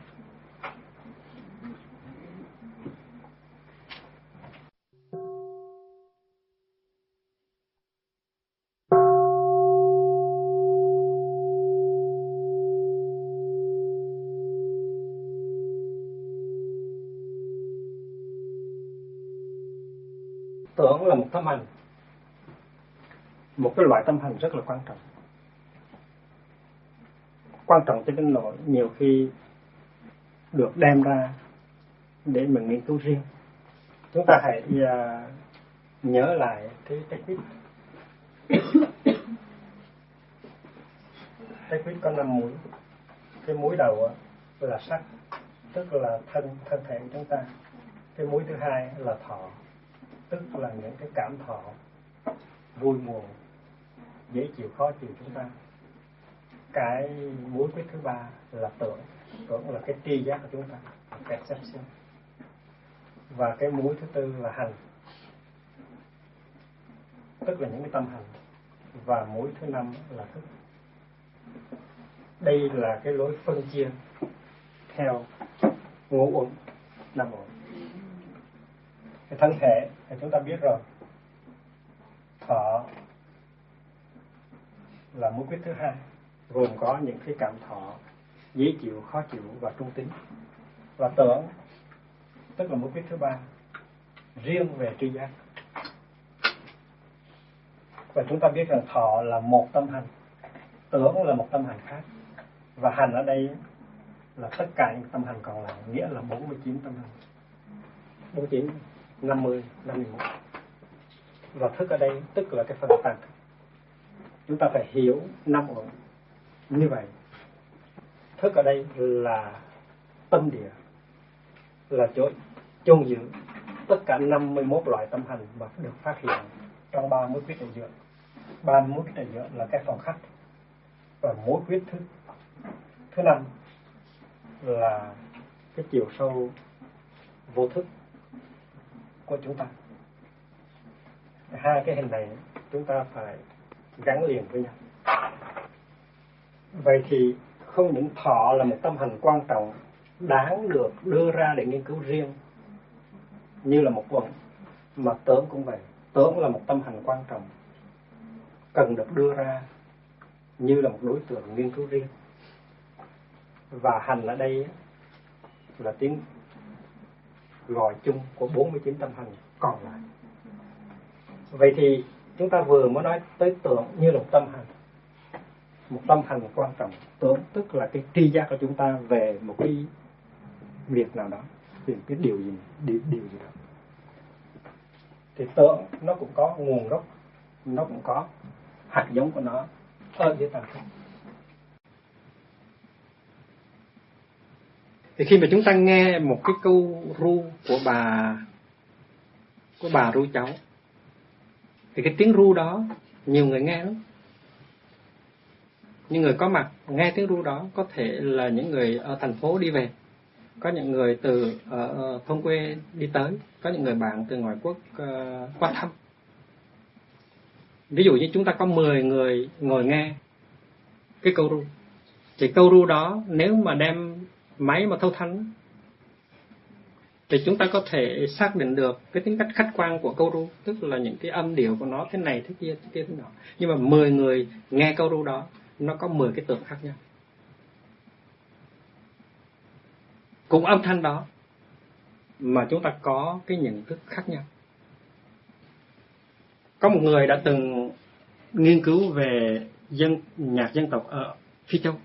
Tưởng là một tâm hành, một cái loại tâm hành rất là quan trọng. Quan trọng cho đến nỗi nhiều khi được đem ra để mình nghiên cứu riêng. Chúng ta hãy nhớ lại cái quýt. Cái quýt có 5 múi. Cái múi đầu là sắc, tức là thân thể của chúng ta. Cái múi thứ hai là thọ, tức là những cái cảm thọ vui buồn, dễ chịu khó chịu chúng ta. Cái múi quýt thứ ba là tưởng là cái tri giác của chúng ta, perception. Và cái múi thứ tư là hành, tức là những cái tâm hành. Và múi thứ năm là thức. Đây là cái lối phân chia theo ngũ uẩn, năm uẩn. Cái thân thể thì chúng ta biết rồi, thọ là múi quýt thứ hai, gồm có những cái cảm thọ dễ chịu, khó chịu và trung tính. Và tưởng, tức là múi quýt thứ ba, riêng về tri giác. Và chúng ta biết rằng thọ là một tâm hành, tưởng là một tâm hành khác, và hành ở đây là tất cả những tâm hành còn lại, nghĩa là 49 tâm hành. 49, 50, 51. Và thức ở đây tức là cái phần tàn thức. Chúng ta phải hiểu 5 uẩn như vậy. Thức ở đây là tâm địa, là chỗ chôn giữ tất cả 51 loại tâm hành mà được phát hiện trong 3 múi quýt ở giữa. 3 múi quýt ở giữa là cái phòng khách, và múi quýt thứ 5 là cái chiều sâu vô thức của chúng ta. Hai cái hình này chúng ta phải gắn liền với nhau. Vậy thì không những thọ là một tâm hành quan trọng đáng được đưa ra để nghiên cứu riêng như là một uẩn, mà tưởng cũng vậy. Tưởng là một tâm hành quan trọng cần được đưa ra như là một đối tượng nghiên cứu riêng. Và hành ở đây là tiếng gọi chung của 49 tâm hành còn lại. Vậy thì chúng ta vừa mới nói tới tưởng như là một tâm hành quan trọng. Tưởng tức là cái tri giác của chúng ta về một cái việc nào đó, về cái điều gì đó. Thì tưởng nó cũng có nguồn gốc, nó cũng có hạt giống của nó ở dưới tầng thức. Thì khi mà chúng ta nghe một cái câu ru của bà ru cháu, thì cái tiếng ru đó nhiều người nghe lắm. Những người có mặt nghe tiếng ru đó có thể là những người ở thành phố đi về, có những người từ thôn quê đi tới, có những người bạn từ ngoại quốc qua thăm. Ví dụ như chúng ta có 10 người ngồi nghe cái câu ru, thì câu ru đó nếu mà đem máy mà thâu thanh thì chúng ta có thể xác định được cái tính cách khách quan của câu ru, tức là những cái âm điệu của nó thế này, thế kia, thế nọ. Nhưng mà 10 người nghe câu ru đó, nó có 10 cái tưởng khác nhau. Cũng âm thanh đó mà chúng ta có cái nhận thức khác nhau. Có một người đã từng nghiên cứu về nhạc dân tộc ở Phi Châu.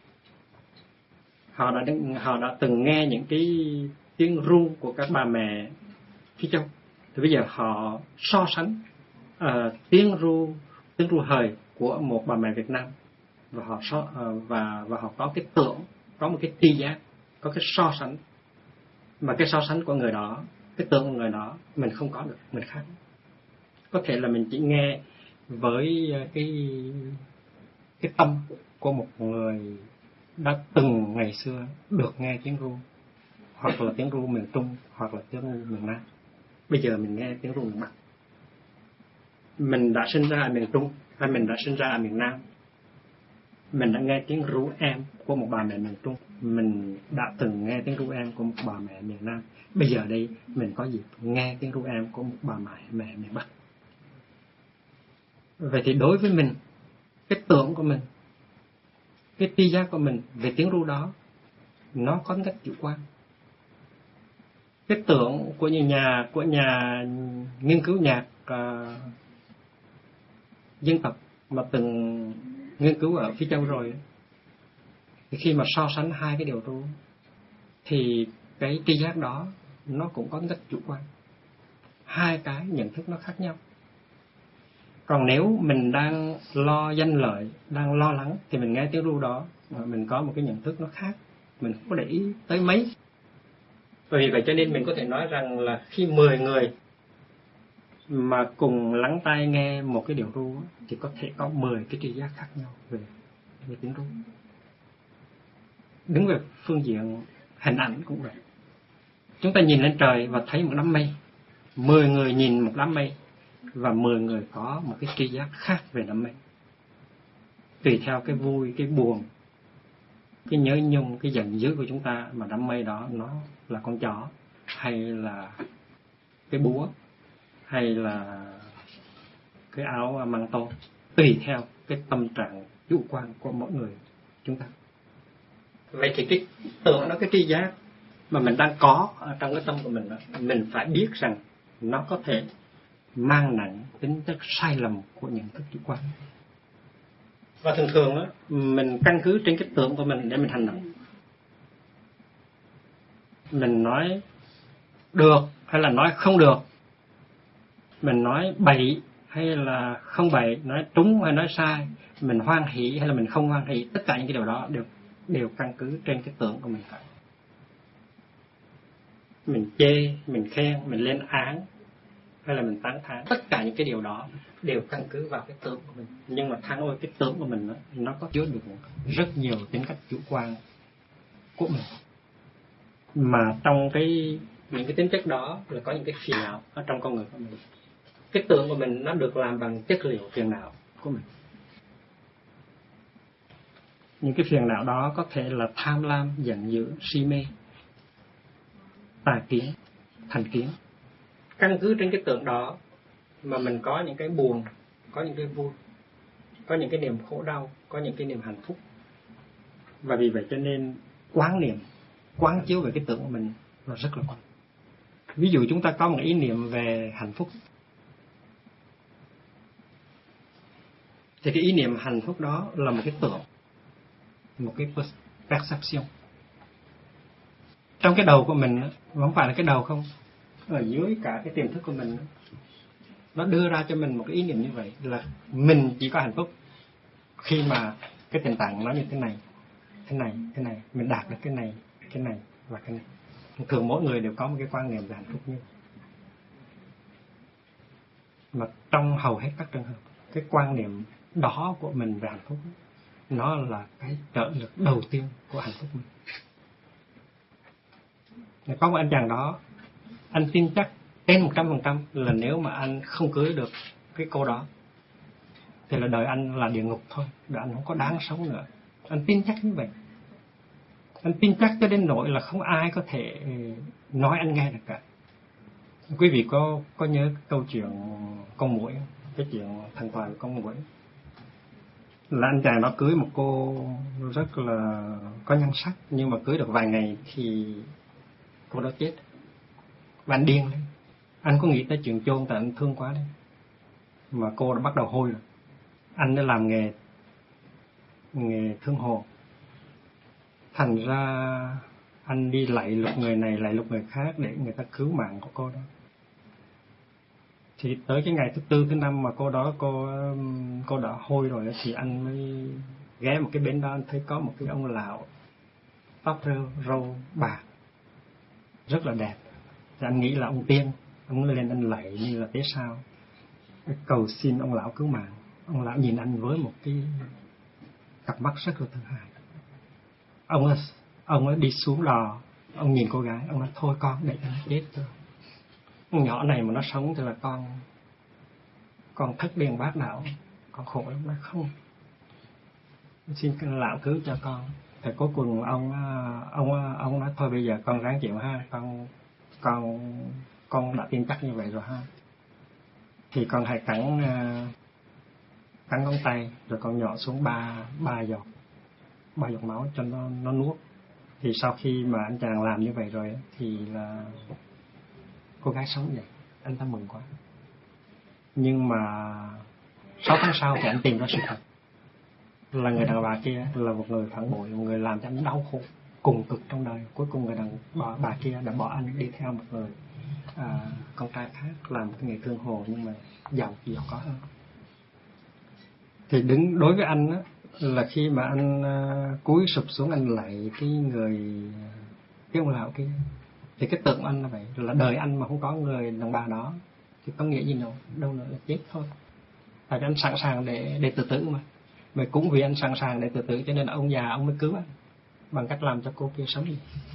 Họ đã từng nghe những cái tiếng ru của các bà mẹ Phi Châu. Thì bây giờ họ so sánh tiếng ru hời của một bà mẹ Việt Nam, và họ có cái tưởng, có một cái tri giác, có cái so sánh. Mà cái so sánh của người đó, cái tưởng của người đó mình không có được, mình khác. Có thể là mình chỉ nghe với cái tâm của một người đã từng ngày xưa được nghe tiếng ru, hoặc là tiếng ru miền Trung, hoặc là tiếng ru miền Nam. Bây giờ mình nghe tiếng ru miền Bắc. Mình đã sinh ra ở miền Trung hay mình đã sinh ra ở miền Nam, mình đã nghe tiếng ru em của một bà mẹ miền Trung, mình đã từng nghe tiếng ru em của một bà mẹ miền Nam. Bây giờ đây mình có dịp nghe tiếng ru em của một bà mẹ miền Bắc. Vậy thì đối với mình, cái tưởng của mình, cái tri giác của mình về tiếng ru đó, nó có cách chủ quan. Cái tưởng của nhà nghiên cứu nhạc dân tộc mà từng nghiên cứu ở Phi Châu rồi, thì khi mà so sánh hai cái điều ru thì cái tri giác đó nó cũng có cách chủ quan. Hai cái nhận thức nó khác nhau. Còn nếu mình đang lo danh lợi, đang lo lắng, thì mình nghe tiếng ru đó mà mình có một cái nhận thức nó khác, mình không có để ý tới mấy. Vì vậy cho nên mình có thể nói rằng là khi 10 người mà cùng lắng tai nghe một cái điều ru thì có thể có 10 cái tri giác khác nhau về tiếng ru. Đứng về phương diện hình ảnh cũng vậy. Chúng ta nhìn lên trời và thấy một đám mây, 10 người nhìn một đám mây và 10 người có một cái tri giác khác về đám mây. Tùy theo cái vui, cái buồn, cái nhớ nhung, cái giận dữ của chúng ta mà đám mây đó nó là con chó, hay là cái búa, hay là cái áo măng tô, tùy theo cái tâm trạng chủ quan của mỗi người chúng ta. Vậy thì cái tưởng đó, cái tri giác mà mình đang có ở trong cái tâm của mình đó, mình phải biết rằng nó có thể mang nặng tính chất sai lầm của nhận thức chủ quan. Và thường thường đó, mình căn cứ trên cái tưởng của mình để mình hành động. Mình nói được hay là nói không được, mình nói bậy hay là không bậy, nói trúng hay nói sai, mình hoan hỷ hay là mình không hoan hỷ, tất cả những cái điều đó đều căn cứ trên cái tưởng của mình cả. Mình chê, mình khen, mình lên án hay là mình tán thán, tất cả những cái điều đó đều căn cứ vào cái tưởng của mình. Nhưng mà thằng ơi, cái tưởng của mình đó, nó có chứa được rất nhiều tính cách chủ quan của mình. Mà trong những cái tính chất đó là có những cái phiền não ở trong con người của mình. Cái tưởng của mình nó được làm bằng chất liệu phiền não của mình. Những cái phiền não đó có thể là tham lam, giận dữ, si mê, tà kiến, thành kiến. Căn cứ trên cái tưởng đó mà mình có những cái buồn, có những cái vui, có những cái niềm khổ đau, có những cái niềm hạnh phúc. Và vì vậy cho nên quán chiếu về cái tưởng của mình là rất là quan. Ví dụ chúng ta có một ý niệm về hạnh phúc, thì cái ý niệm hạnh phúc đó là một cái tưởng, một cái perception. Trong cái đầu của mình, không phải là cái đầu không, ở dưới cả cái tiềm thức của mình, nó đưa ra cho mình một cái ý niệm như vậy là mình chỉ có hạnh phúc khi mà cái tình trạng nó như thế này, mình đạt được cái này và cái này. Thường mỗi người đều có một cái quan niệm về hạnh phúc như. Mà trong hầu hết các trường hợp, cái quan niệm đó của mình về hạnh phúc, nó là cái trợ lực đầu tiên của hạnh phúc mình. Có một anh chàng đó, anh tin chắc trên 100% là nếu mà anh không cưới được cái cô đó thì là đời anh là địa ngục thôi, đời anh không có đáng sống nữa. Anh tin chắc như vậy. Anh tin chắc cho đến nỗi là không ai có thể nói anh nghe được cả. Quý vị có nhớ câu chuyện con muỗi, cái chuyện thần thoại của con muỗi? Là anh chàng đó cưới một cô rất là có nhan sắc, nhưng mà cưới được vài ngày thì cô đó chết. Và anh điên lên. Anh có nghĩ tới chuyện chôn tại anh thương quá đấy. Mà cô đã bắt đầu hôi rồi. Anh đã làm nghề thương hồ. Thành ra anh đi lạy lục người này, lạy lục người khác để người ta cứu mạng của cô đó. Thì tới cái ngày thứ tư, thứ năm mà cô đã hôi rồi thì anh mới ghé một cái bến đó, anh thấy có một cái ông lão tóc râu bạc rất là đẹp. Thì anh nghĩ là ông tiên, ông lên anh lạy như là tế sao. cầu xin ông lão cứu mạng. Ông lão nhìn anh với một cái cặp mắt rất là thương hại. Ông ấy đi xuống lò, ông nhìn cô gái, ông nói thôi con để nó chết thôi. Con nhỏ này mà nó sống thì là con thất điên bát đảo, con khổ lắm. Nói không, xin lão cứu cho con. Thì cuối cùng ông nói thôi bây giờ con ráng chịu ha, con đã tin chắc như vậy rồi ha, thì con hãy cắn ngón tay rồi con nhỏ xuống ba giọt máu cho nó nuốt. Thì sau khi mà anh chàng làm như vậy rồi thì là cô gái sống vậy, anh ta mừng quá. Nhưng mà 6 tháng sau thì anh tìm ra sự thật là người đàn bà kia là một người phản bội, một người làm cho anh đau khổ cùng cực trong đời. Cuối cùng người bà kia đã bỏ anh đi theo một người con trai khác làm cái nghề thương hồ, nhưng mà giàu có hơn. Thì đối với anh á, là khi mà anh cúi sụp xuống anh lạy cái ông lão kia, thì cái tượng anh là vậy, là đời anh mà không có người đàn bà đó thì có nghĩa gì đâu nữa là chết thôi. Tại vì anh sẵn sàng để tự tử mà cũng vì anh sẵn sàng để tự tử cho nên ông già ông mới cứu anh bằng cách làm cho cô kia sống.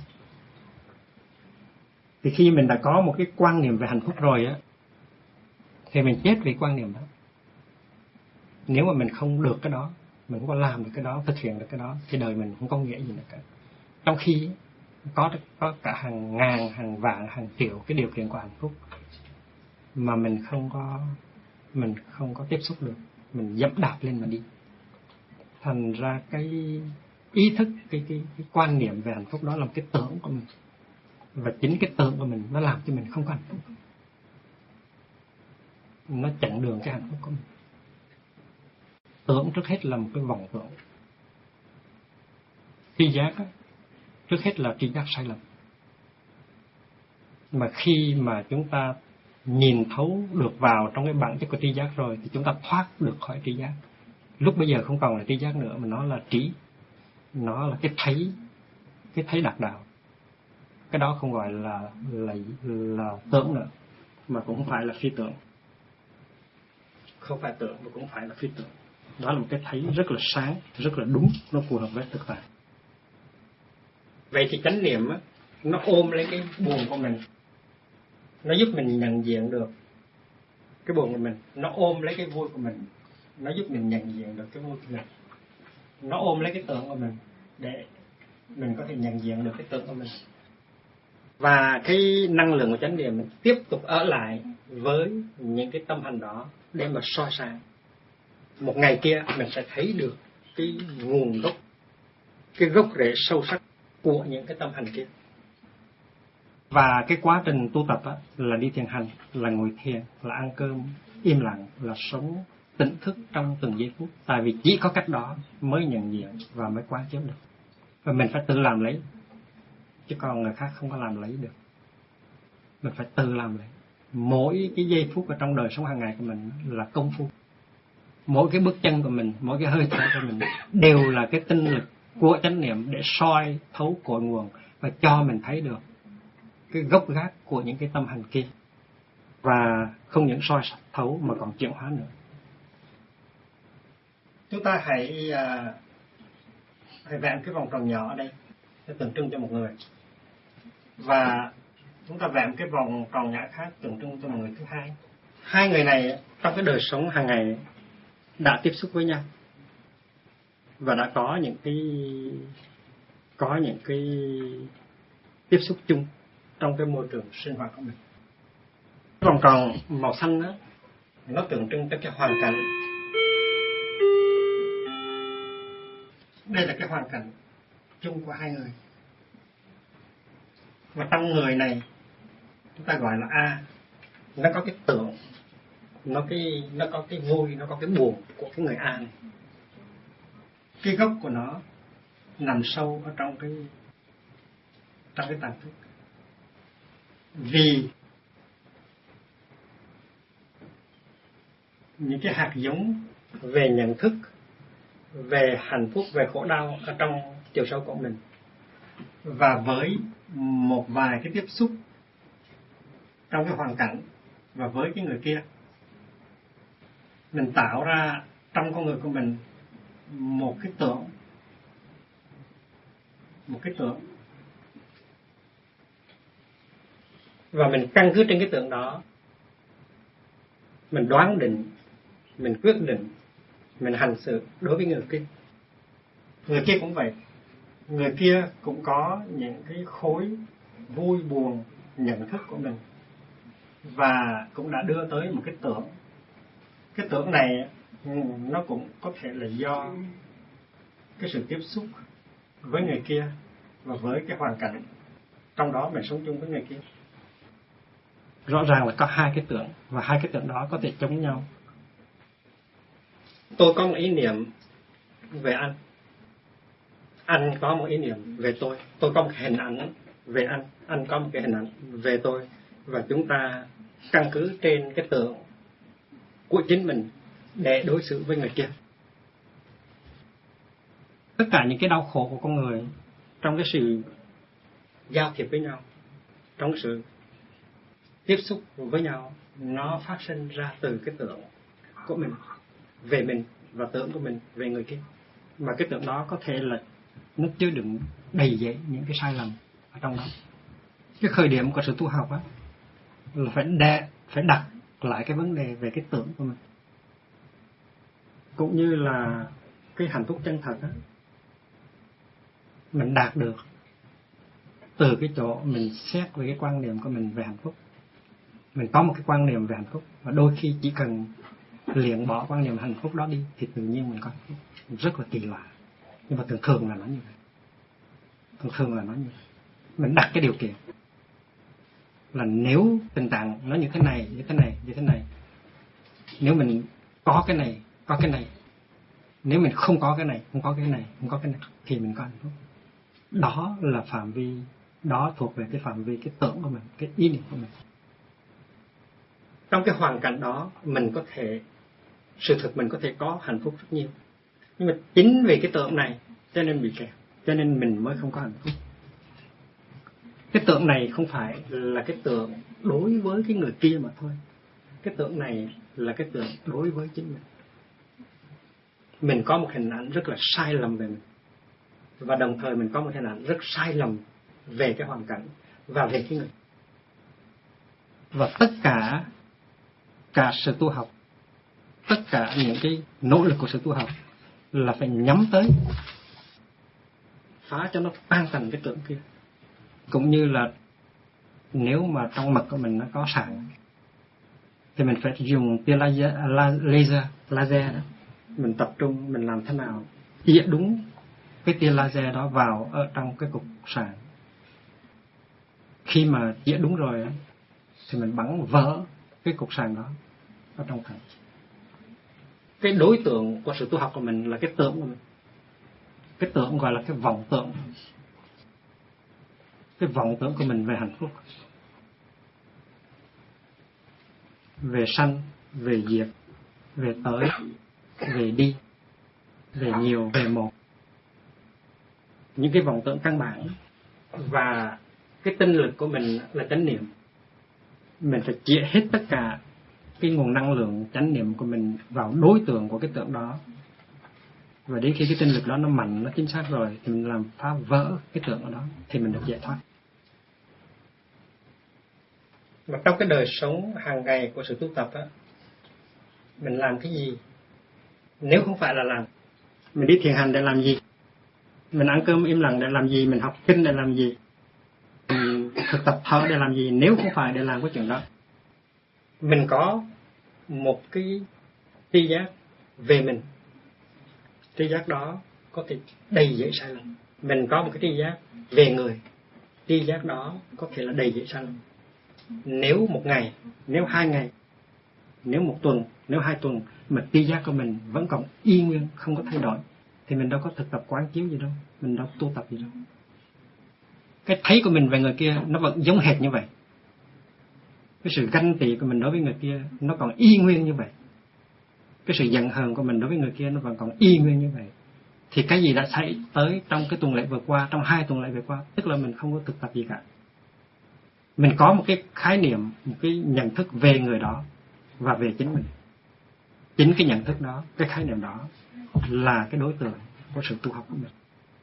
Thì khi mình đã có một cái quan niệm về hạnh phúc rồi á, thì mình chết vì quan niệm đó. Nếu mà mình không được cái đó, mình không có làm được cái đó, thực hiện được cái đó, thì đời mình không có nghĩa gì nữa cả. Trong khi có cả hàng ngàn, hàng vạn, hàng triệu cái điều kiện của hạnh phúc mà mình không có tiếp xúc được, mình dẫm đạp lên mà đi. Thành ra cái ý thức, cái quan niệm về hạnh phúc đó là một cái tưởng của mình, và chính cái tưởng của mình nó làm cho mình không có hạnh phúc, nó chặn đường cái hạnh phúc của mình. Tưởng trước hết là một cái vọng tưởng. Tri giác á, trước hết là tri giác sai lầm. Mà khi mà chúng ta nhìn thấu được vào trong cái bản chất của tri giác rồi thì chúng ta thoát được khỏi tri giác. Lúc bây giờ không còn là tri giác nữa mà nó là trí, nó là cái thấy đạt đạo. Cái đó không gọi là tưởng nữa, mà cũng không phải là phi tưởng. Không phải tưởng mà cũng phải là phi tưởng. Đó là một cái thấy rất là sáng, rất là đúng, nó phù hợp với thực tại. Vậy thì chánh niệm á, nó ôm lấy cái buồn của mình, nó giúp mình nhận diện được cái buồn của mình. Nó ôm lấy cái vui của mình, nó giúp mình nhận diện được cái vui của mình. Nó ôm lấy cái tưởng của mình để mình có thể nhận diện được cái tưởng của mình. Và cái năng lượng của chánh niệm mình tiếp tục ở lại với những cái tâm hành đó để mà soi sáng. Một ngày kia mình sẽ thấy được cái nguồn gốc, cái gốc rễ sâu sắc của những cái tâm hành kia. Và cái quá trình tu tập á, là đi thiền hành, là ngồi thiền, là ăn cơm im lặng, là sống tỉnh thức trong từng giây phút. Tại vì chỉ có cách đó mới nhận diện và mới quán chiếu được. Và mình phải tự làm lấy, chứ còn người khác không có làm lấy được. Mình phải tự làm lấy. Mỗi cái giây phút ở trong đời sống hàng ngày của mình là công phu. Mỗi cái bước chân của mình, mỗi cái hơi thở của mình đều là cái tinh lực của chánh niệm để soi thấu cội nguồn và cho mình thấy được cái gốc gác của những cái tâm hành kia. Và không những soi thấu mà còn chuyển hóa nữa. Chúng ta hãy vẽ cái vòng tròn nhỏ ở đây để tượng trưng cho một người. Và chúng ta vẽ cái vòng tròn nhỏ khác tượng trưng cho một người thứ hai. Hai người này trong cái đời sống hàng ngày đã tiếp xúc với nhau và đã có những cái tiếp xúc chung trong cái môi trường sinh hoạt của mình. Cái vòng tròn màu xanh đó, nó tượng trưng cho cái hoàn cảnh. Đây là cái hoàn cảnh chung của hai người. Và trong người này chúng ta gọi là A. Nó có cái tưởng, nó có cái vui, nó có cái buồn của cái người A này. Cái gốc của nó nằm sâu ở trong cái tàng thức. Vì những cái hạt giống về nhận thức, về hạnh phúc, về khổ đau ở trong chiều sâu của mình, và với một vài cái tiếp xúc trong cái hoàn cảnh và với cái người kia, mình tạo ra trong con người của mình một cái tưởng, và mình căn cứ trên cái tưởng đó, mình đoán định, mình quyết định, mình hành xử đối với người kia. Người kia cũng vậy, người kia cũng có những cái khối vui buồn nhận thức của mình, và cũng đã đưa tới một cái tưởng. Cái tưởng này nó cũng có thể là do cái sự tiếp xúc với người kia và với cái hoàn cảnh trong đó mình sống chung với người kia. Rõ ràng là có hai cái tưởng, và hai cái tưởng đó có thể chống nhau. Tôi có một ý niệm về anh có một ý niệm về tôi có một hình ảnh về anh có một cái hình ảnh về tôi, và chúng ta căn cứ trên cái tưởng của chính mình để đối xử với người kia. Tất cả những cái đau khổ của con người trong cái sự giao thiệp với nhau, trong cái sự tiếp xúc với nhau, nó phát sinh ra từ cái tưởng của mình về mình và tưởng của mình về người kia. Mà cái tưởng đó có thể là nó chứa đựng đầy dẫy những cái sai lầm ở trong đó. Cái khởi điểm của sự tu học á là phải đặt lại cái vấn đề về cái tưởng của mình, cũng như là cái hạnh phúc chân thật á, mình đạt được từ cái chỗ mình xét về cái quan niệm của mình về hạnh phúc. Mình có một cái quan niệm về hạnh phúc, và đôi khi chỉ cần liền bỏ quan niệm hạnh phúc đó đi thì tự nhiên mình có hạnh phúc. Rất là kỳ lạ, nhưng mà thường thường là nó như vậy. Mình đặt cái điều kiện là nếu tình trạng nó như thế này, nếu mình có cái này, nếu mình không có cái này thì mình có hạnh phúc. Đó là phạm vi, đó thuộc về cái phạm vi cái tưởng của mình, cái ý niệm của mình. Trong cái hoàn cảnh đó sự thực mình có thể có hạnh phúc rất nhiều, nhưng mà chính vì cái tưởng này cho nên bị kẹt, cho nên mình mới không có hạnh phúc. Cái tưởng này không phải là cái tưởng đối với cái người kia mà thôi. Cái tưởng này là cái tưởng đối với chính mình. Mình có một hình ảnh rất là sai lầm về mình, và đồng thời mình có một hình ảnh rất sai lầm về cái hoàn cảnh và về cái người. Và tất cả sự tu học, tất cả những cái nỗ lực của sự tu học là phải nhắm tới phá cho nó tan tành cái tưởng kia. Cũng như là nếu mà trong mật của mình nó có sạn thì mình phải dùng tia laser đó. Mình tập trung, mình làm thế nào chĩa đúng cái tia laser đó vào ở trong cái cục sạn. Khi mà chĩa đúng rồi thì mình bắn vỡ cái cục sạn đó ở trong thận. Cái đối tượng của sự tu học của mình là cái tưởng của mình. Cái tưởng gọi là cái vọng tưởng. Cái vọng tưởng của mình về hạnh phúc, về sanh, về diệt, về tới, về đi, về nhiều, về một. Những cái vọng tưởng căn bản. Và cái tinh lực của mình là chánh niệm. Mình phải chĩa hết tất cả cái nguồn năng lượng chánh niệm của mình vào đối tượng của cái tưởng đó. Và đến khi cái tinh lực đó nó mạnh, nó chính xác rồi thì mình làm phá vỡ cái tưởng đó thì mình được giải thoát. Và trong cái đời sống hàng ngày của sự tu tập á, mình làm cái gì? Nếu không phải là làm, mình đi thiền hành để làm gì? Mình ăn cơm im lặng để làm gì? Mình học kinh để làm gì? Mình thực tập thở để làm gì? Nếu không phải để làm cái chuyện đó, mình có một cái tri giác về mình. Tri giác đó có thể đầy dẫy sai lầm. Mình có một cái tri giác về người. Tri giác đó có thể là đầy dẫy sai lầm. Nếu một ngày, nếu 2 ngày, nếu 1 tuần, nếu 2 tuần mà tri giác của mình vẫn còn y nguyên, không có thay đổi thì mình đâu có thực tập quán chiếu gì đâu, mình đâu tu tập gì đâu. Cái thấy của mình về người kia nó vẫn giống hệt như vậy. Cái sự ganh tị của mình đối với người kia nó còn y nguyên như vậy. Cái sự giận hờn của mình đối với người kia nó vẫn còn y nguyên như vậy. Thì cái gì đã xảy tới trong cái tuần lễ vừa qua, trong 2 tuần lễ vừa qua, tức là mình không có thực tập gì cả. Mình có một cái khái niệm, một cái nhận thức về người đó và về chính mình. chính cái nhận thức đó, cái khái niệm đó là cái đối tượng của sự tu học của mình.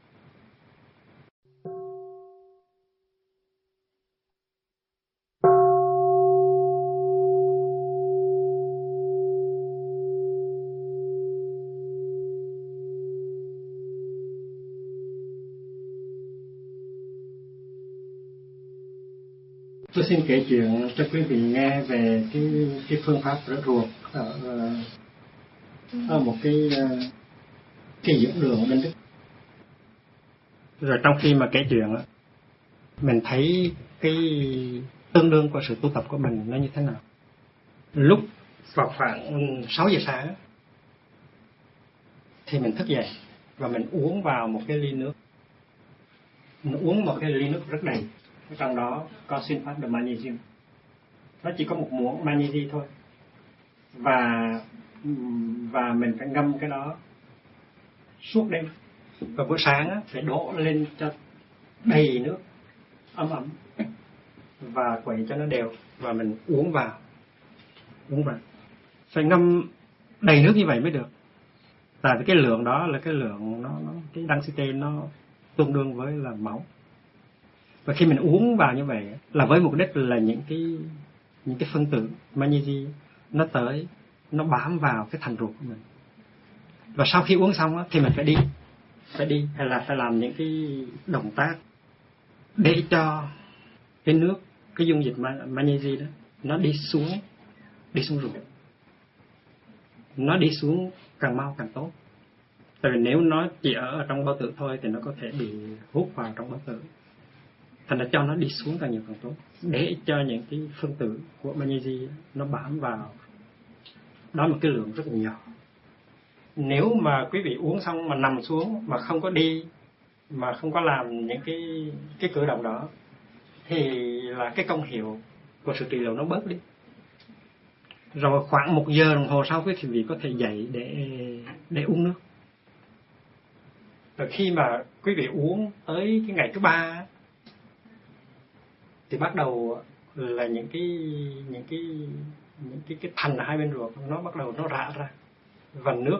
Tôi xin kể chuyện cho quý vị nghe về cái phương pháp rửa ruột ở một cái dưỡng đường bên Đức. Rồi trong khi mà kể chuyện mình thấy cái tương đương của sự tu tập của mình nó như thế nào. Lúc vào khoảng 6 giờ sáng thì mình thức dậy và mình uống vào một cái ly nước. Mình uống một cái ly nước rất đầy. Trong đó có sulfat magnesium. Nó chỉ có một muỗng magnesium thôi. Và mình phải ngâm cái đó suốt đêm. Và buổi sáng phải đổ lên cho đầy nước ấm ấm và quậy cho nó đều và mình uống vào. Phải ngâm đầy nước như vậy mới được. Tại vì cái lượng đó là cái lượng cái density nó tương đương với là máu. Và khi mình uống vào như vậy là với mục đích là những cái phân tử magnesium nó tới, nó bám vào cái thành ruột của mình. Và sau khi uống xong thì mình phải đi hay là phải làm những cái động tác để cho cái nước, cái dung dịch magnesium đó nó đi xuống ruột. Nó đi xuống càng mau càng tốt. Tại vì nếu nó chỉ ở trong bao tử thôi thì nó có thể bị hút vào trong bao tử. Thành ra cho nó đi xuống càng nhiều càng tốt, để cho những cái phân tử của magnesium nó bám vào. Đó là một cái lượng rất nhỏ. Nếu mà quý vị uống xong mà nằm xuống mà không có đi, mà không có làm những cái cử động đó, thì là cái công hiệu của sự trị liệu nó bớt đi. Rồi khoảng 1 giờ đồng hồ sau quý vị có thể dậy để uống nước. Rồi khi mà quý vị uống tới cái ngày thứ 3 thì bắt đầu là những cái thành hai bên ruột nó bắt đầu nó rã ra, và nước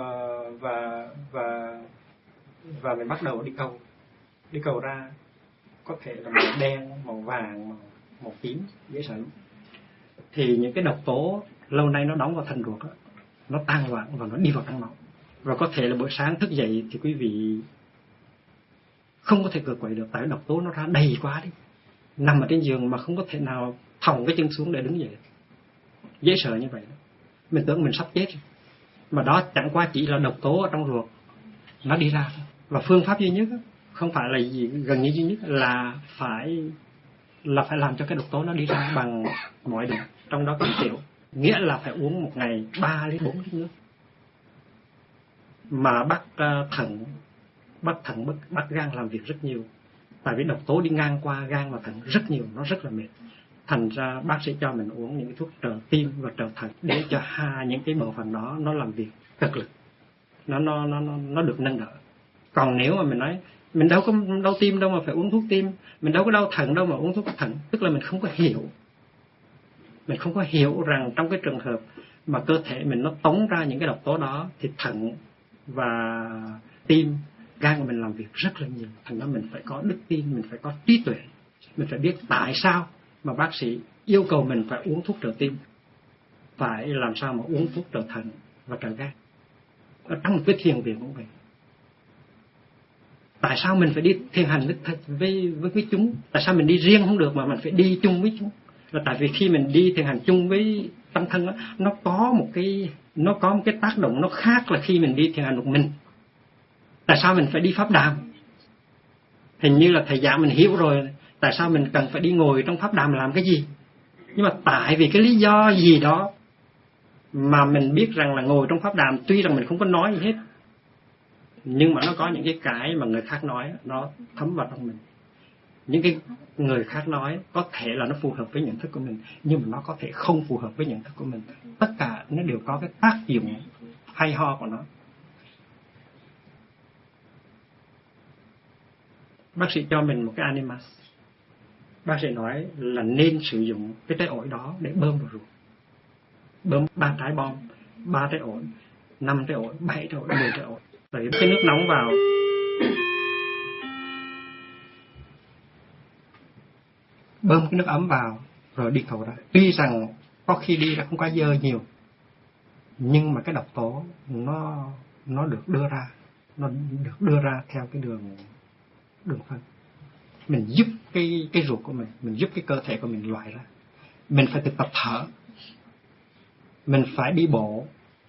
và mình bắt đầu đi cầu ra, có thể là màu đen, màu vàng, màu tím, dễ sợ lắm. Thì những cái độc tố lâu nay nó đóng vào thành ruột đó, nó tan loãng và nó đi vào trong máu. Và có thể là buổi sáng thức dậy thì quý vị không có thể cựa quậy được, tại độc tố nó ra đầy quá đi. Nằm ở trên giường mà không có thể nào thòng cái chân xuống để đứng dậy. Dễ sợ như vậy đó. Mình tưởng mình sắp chết. Mà đó chẳng qua chỉ là độc tố ở trong ruột nó đi ra. Và phương pháp duy nhất không phải là gì, gần như duy nhất là phải làm cho cái độc tố nó đi ra bằng mọi đường, trong đó có tiểu. Nghĩa là phải uống một ngày 3 đến 4 lít nước. Mà bắt gan làm việc rất nhiều. Tại vì độc tố đi ngang qua gan và thận rất nhiều, nó rất là mệt. Thành ra bác sĩ cho mình uống những cái thuốc trợ tim và trợ thận để cho những cái bộ phận đó nó làm việc cực lực, nó được nâng đỡ. Còn nếu mà mình nói mình đâu có đau tim đâu mà phải uống thuốc tim, mình đâu có đau thận đâu mà uống thuốc thận, tức là mình không có hiểu rằng trong cái trường hợp mà cơ thể mình nó tống ra những cái độc tố đó thì thận và tim, gan của mình làm việc rất là nhiều. Thành ra mình phải có đức tin, mình phải có trí tuệ, mình phải biết tại sao mà bác sĩ yêu cầu mình phải uống thuốc trợ tim, phải làm sao mà uống thuốc trợ thận và trợ gan. Ở trong một cái thiền viện cũng vậy. Tại sao mình phải đi thiền hành với chúng? Tại sao mình đi riêng không được mà mình phải đi chung với chúng? Là tại vì khi mình đi thiền hành chung với tâm thân đó, nó có một cái tác động nó khác là khi mình đi thiền hành một mình. Tại sao mình phải đi pháp đàm? Hình như là thầy giảng mình hiểu rồi, tại sao mình cần phải đi ngồi trong pháp đàm làm cái gì? Nhưng mà tại vì cái lý do gì đó mà mình biết rằng là ngồi trong pháp đàm, tuy rằng mình không có nói gì hết, nhưng mà nó có những cái mà người khác nói nó thấm vào trong mình. Những cái người khác nói có thể là nó phù hợp với nhận thức của mình, nhưng mà nó có thể không phù hợp với nhận thức của mình. Tất cả nó đều có cái tác dụng hay ho của nó. Bác sĩ cho mình một cái animas. Bác sĩ nói là nên sử dụng cái trái ổi đó để bơm vào ruột. Bơm 3 trái bom. 3 trái ổi, 5 trái ổi, 7 trái ổi, 10 trái ổi. Rồi cái nước nóng vào, bơm cái nước ấm vào rồi đi cầu ra. Tuy rằng có khi đi ra không có dơ nhiều, nhưng mà cái độc tố nó được đưa ra theo cái đường phân. Mình giúp cái ruột của mình giúp cái cơ thể của mình loại ra. Mình phải thực tập thở, mình phải đi bộ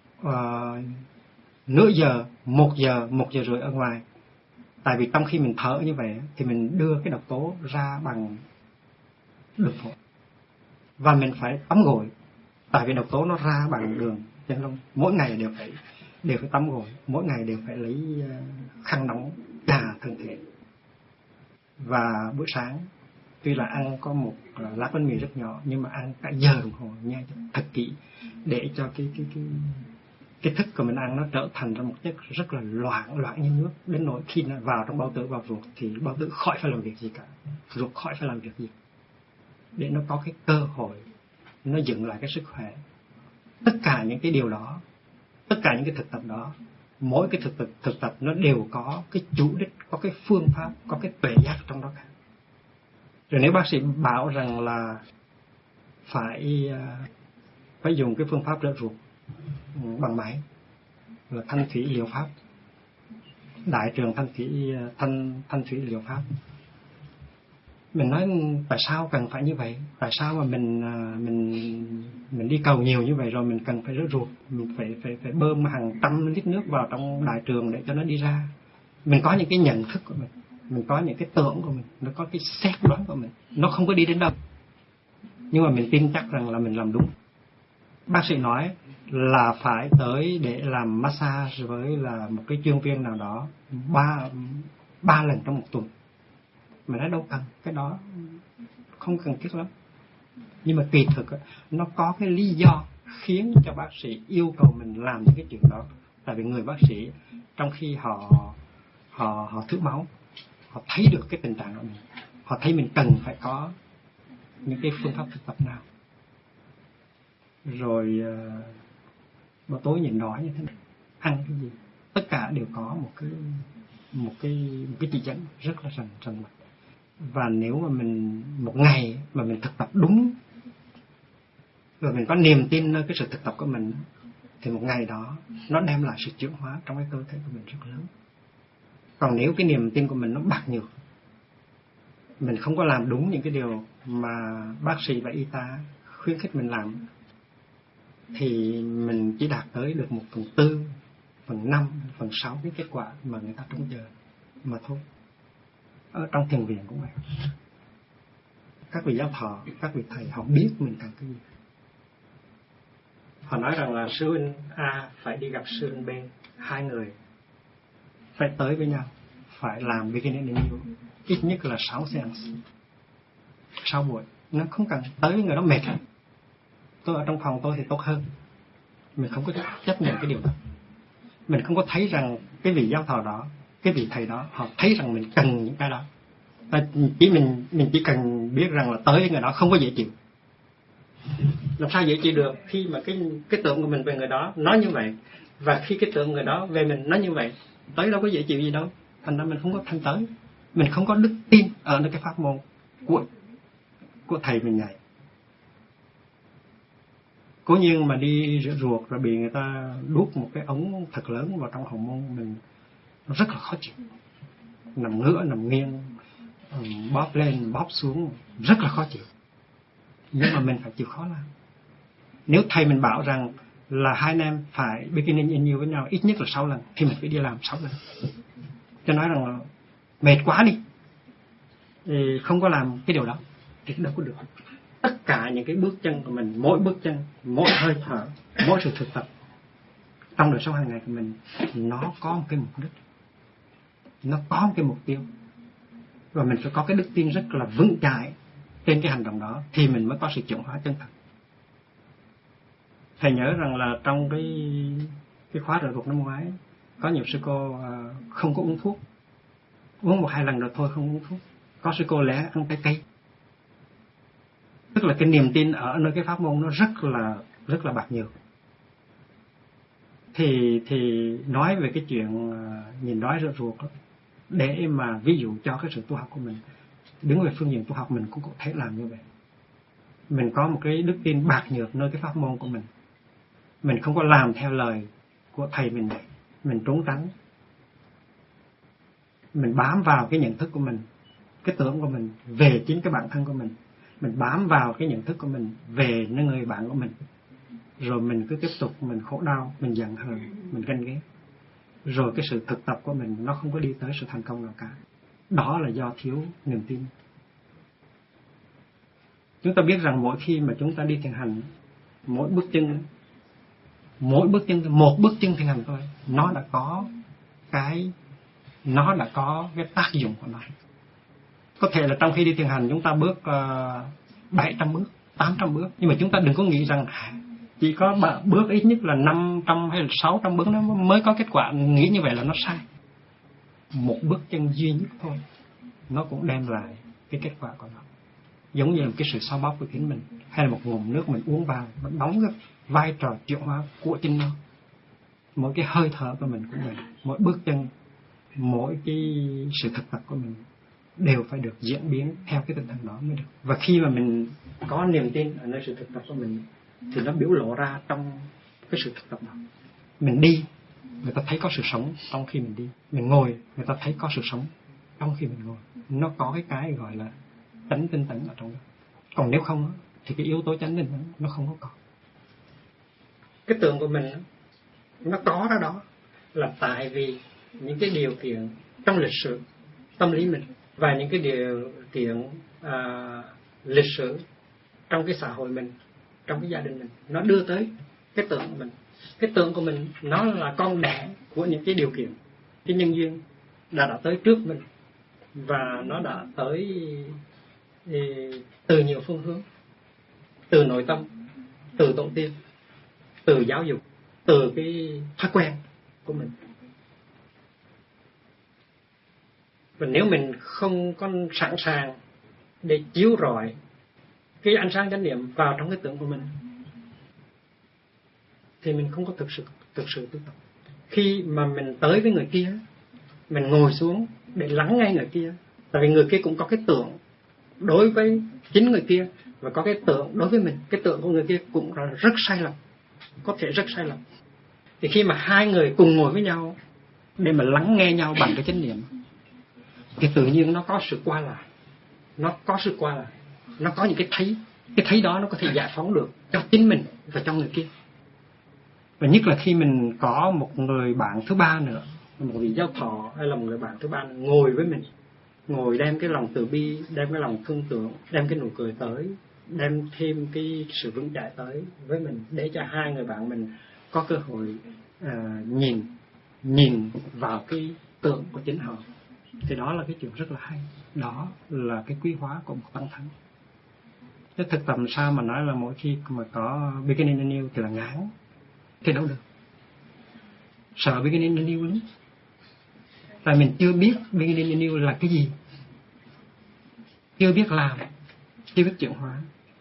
nửa giờ, 1 giờ rưỡi ở ngoài. Tại vì trong khi mình thở như vậy thì mình đưa cái độc tố ra bằng đường phổi. Và mình phải tắm gội, tại vì độc tố nó ra bằng đường chân lông. Mỗi ngày đều phải tắm gội, mỗi ngày đều phải lấy khăn nóng chà thân thể. Và buổi sáng tuy là ăn có một lát bánh mì rất nhỏ, nhưng mà ăn cả giờ đồng hồ nha, thật kỹ, để cho cái thức của mình ăn nó trở thành ra một chất rất là loãng như nước, đến nỗi khi nó vào trong bao tử, vào ruột thì bao tử khỏi phải làm việc gì cả, ruột khỏi phải làm việc gì, để nó có cái cơ hội nó dựng lại cái sức khỏe. Tất cả những cái điều đó, tất cả những cái thực tập đó, mỗi cái thực tập nó đều có cái chủ đích, có cái phương pháp, có cái tuệ giác trong đó cả. Rồi nếu bác sĩ bảo rằng là phải dùng cái phương pháp rửa ruột bằng máy, là thanh thủy liệu pháp, đại trường thanh thủy liệu pháp. Mình nói tại sao cần phải như vậy? Tại sao mà mình đi cầu nhiều như vậy rồi mình cần phải rửa ruột, mình phải bơm hàng trăm lít nước vào trong đại trường để cho nó đi ra? Mình có những cái nhận thức của mình có những cái tưởng của mình, nó có cái xét đoán của mình, nó không có đi đến đâu, nhưng mà mình tin chắc rằng là mình làm đúng. Bác sĩ nói là phải tới để làm massage với là một cái chuyên viên nào đó 3 lần trong 1 tuần. Mình nói đâu cần, cái đó không cần thiết lắm. Nhưng mà kỳ thực nó có cái lý do khiến cho bác sĩ yêu cầu mình làm những cái chuyện đó. Tại vì người bác sĩ trong khi họ thử máu, họ thấy được cái tình trạng của mình, họ thấy mình cần phải có những cái phương pháp thực tập nào. Rồi buổi tối nhìn nói như thế này, ăn cái gì, tất cả đều có một cái chỉ dẫn rất là rành mạch. Và nếu mà mình một ngày mà mình thực tập đúng, rồi mình có niềm tin nơi cái sự thực tập của mình, thì một ngày đó nó đem lại sự chuyển hóa trong cái cơ thể của mình rất lớn. Còn nếu cái niềm tin của mình nó bạc nhược, mình không có làm đúng những cái điều mà bác sĩ và y tá khuyến khích mình làm, thì mình chỉ đạt tới được 1/4, 1/5, 1/6 cái kết quả mà người ta trông chờ mà thôi. Ở trong thiền viện cũng vậy. Các vị giáo thọ, các vị thầy họ biết mình cần cái gì. Họ nói rằng là sư huynh A phải đi gặp sư huynh B, 2 người phải tới với nhau, phải làm beginning and new, ít nhất là 6 seance, 6 buổi. Nó không cần tới với người đó mệt lắm. Tôi ở trong phòng tôi thì tốt hơn. Mình không có chấp nhận cái điều đó. Mình không có thấy rằng cái vị giáo thọ đó, cái vị thầy đó, họ thấy rằng mình cần những cái đó. Mình chỉ cần biết rằng là tới người đó không có dễ chịu. Làm sao dễ chịu được khi mà cái tưởng của mình về người đó nói như vậy, và khi cái tưởng người đó về mình nói như vậy, tới đâu có dễ chịu gì đâu. Thành ra mình không có thanh tới, mình không có đức tin ở cái pháp môn của thầy mình này. Cố nhiên mà đi rửa ruột rồi bị người ta đút một cái ống thật lớn vào trong hậu môn mình, nó rất là khó chịu. Nằm ngửa, nằm nghiêng, bóp lên, bóp xuống, rất là khó chịu. Nhưng mà mình phải chịu khó làm. Nếu thầy mình bảo rằng là 2 anh em phải beginning and new với nhau ít nhất là 6 lần, thì mình phải đi làm 6 lần. Cho nói rằng là mệt quá đi, thì không có làm cái điều đó thì đâu có được. Tất cả những cái bước chân của mình, mỗi bước chân, mỗi hơi thở, mỗi sự thực tập trong đời sống hàng ngày của mình, nó có một cái mục đích, nó có một cái mục tiêu, và mình phải có cái đức tin rất là vững chãi trên cái hành động đó, thì mình mới có sự chuyển hóa chân thật. Thầy nhớ rằng là trong cái khóa rửa ruột năm ngoái, có nhiều sư cô không có uống thuốc, uống 1-2 lần rồi thôi không uống thuốc. Có sư cô lẽ ăn trái cây. Tức là cái niềm tin ở nơi cái pháp môn nó rất là bạc nhược. thì nói về cái chuyện nhìn đói rượt ruột đó, để mà ví dụ cho cái sự tu học của mình. Đứng về phương diện tu học mình cũng có thể làm như vậy. Mình có một cái đức tin bạc nhược nơi cái pháp môn của mình. Mình không có làm theo lời của thầy mình trốn tránh. Mình bám vào cái nhận thức của mình, cái tưởng của mình về chính cái bản thân của mình. Mình bám vào cái nhận thức của mình về nơi người bạn của mình. Rồi mình cứ tiếp tục mình khổ đau, mình giận hờn, mình ganh ghét. Rồi cái sự thực tập của mình nó không có đi tới sự thành công nào cả. Đó là do thiếu niềm tin. Chúng ta biết rằng mỗi khi mà chúng ta đi thiền hành, một bước chân thiền hành thôi, nó đã có cái tác dụng của nó. Có thể là trong khi đi thiền hành chúng ta bước 700 bước, 800 bước, nhưng mà chúng ta đừng có nghĩ rằng chỉ có bước ít nhất là 500 hay là 600 bước nó mới có kết quả. Nghĩ như vậy là nó sai. Một bước chân duy nhất thôi, nó cũng đem lại cái kết quả của nó. Giống như là cái sự sao bóp của chính mình, hay là một ngụm nước mình uống vào, nó đóng cái vai trò chuyển hóa của chính nó. Mỗi cái hơi thở của mình cũng vậy, mỗi bước chân, mỗi cái sự thực tập của mình đều phải được diễn biến theo cái tinh thần đó mới được. Và khi mà mình có niềm tin ở nơi sự thực tập của mình thì nó biểu lộ ra trong cái sự thực tập đó. Mình đi, người ta thấy có sự sống trong khi mình đi. Mình ngồi, người ta thấy có sự sống trong khi mình ngồi. Nó có cái gọi là chánh tinh tấn ở trong đó. Còn nếu không thì cái yếu tố chánh tinh tấn nó không có. Cái tượng của mình nó có ra đó là tại vì những cái điều kiện trong lịch sử tâm lý mình và những cái điều kiện lịch sử trong cái xã hội mình, trong cái gia đình mình, nó đưa tới cái tượng của mình. Cái tượng của mình nó là con đẻ của những cái điều kiện, cái nhân duyên đã tới trước mình, và nó đã tới từ nhiều phương hướng, từ nội tâm, từ tổ tiên, từ giáo dục, từ cái thói quen của mình. Và nếu mình không có sẵn sàng để chiếu rọi cái ánh sáng chánh niệm vào trong cái tưởng của mình thì mình không có thực sự tu tập. Khi mà mình tới với người kia, mình ngồi xuống để lắng nghe người kia, tại vì người kia cũng có cái tưởng đối với chính người kia và có cái tưởng đối với mình. Cái tưởng của người kia cũng rất sai lầm, có thể rất sai lầm. Thì khi mà hai người cùng ngồi với nhau để mà lắng nghe nhau bằng cái chánh niệm thì tự nhiên nó có sự qua lại, nó có những cái thấy đó nó có thể giải phóng được cho chính mình và cho người kia. Và nhất là khi mình có một người bạn thứ ba nữa, một vị giáo thọ hay là một người bạn thứ ba ngồi với mình, ngồi đem cái lòng từ bi, đem cái lòng thương tưởng, đem cái nụ cười tới, đem thêm cái sự vững chãi tới với mình, để cho hai người bạn mình có cơ hội nhìn vào cái tượng của chính họ. Thì đó là cái chuyện rất là hay. Đó là cái quý hóa của một tăng thân. Cái thực tập sao mà nói là mỗi khi mà có beginning anew thì là ngán, thì đâu được. Sợ beginning anew lắm. Tại mình chưa biết beginning anew là cái gì, chưa biết làm, chưa biết chuyển hóa.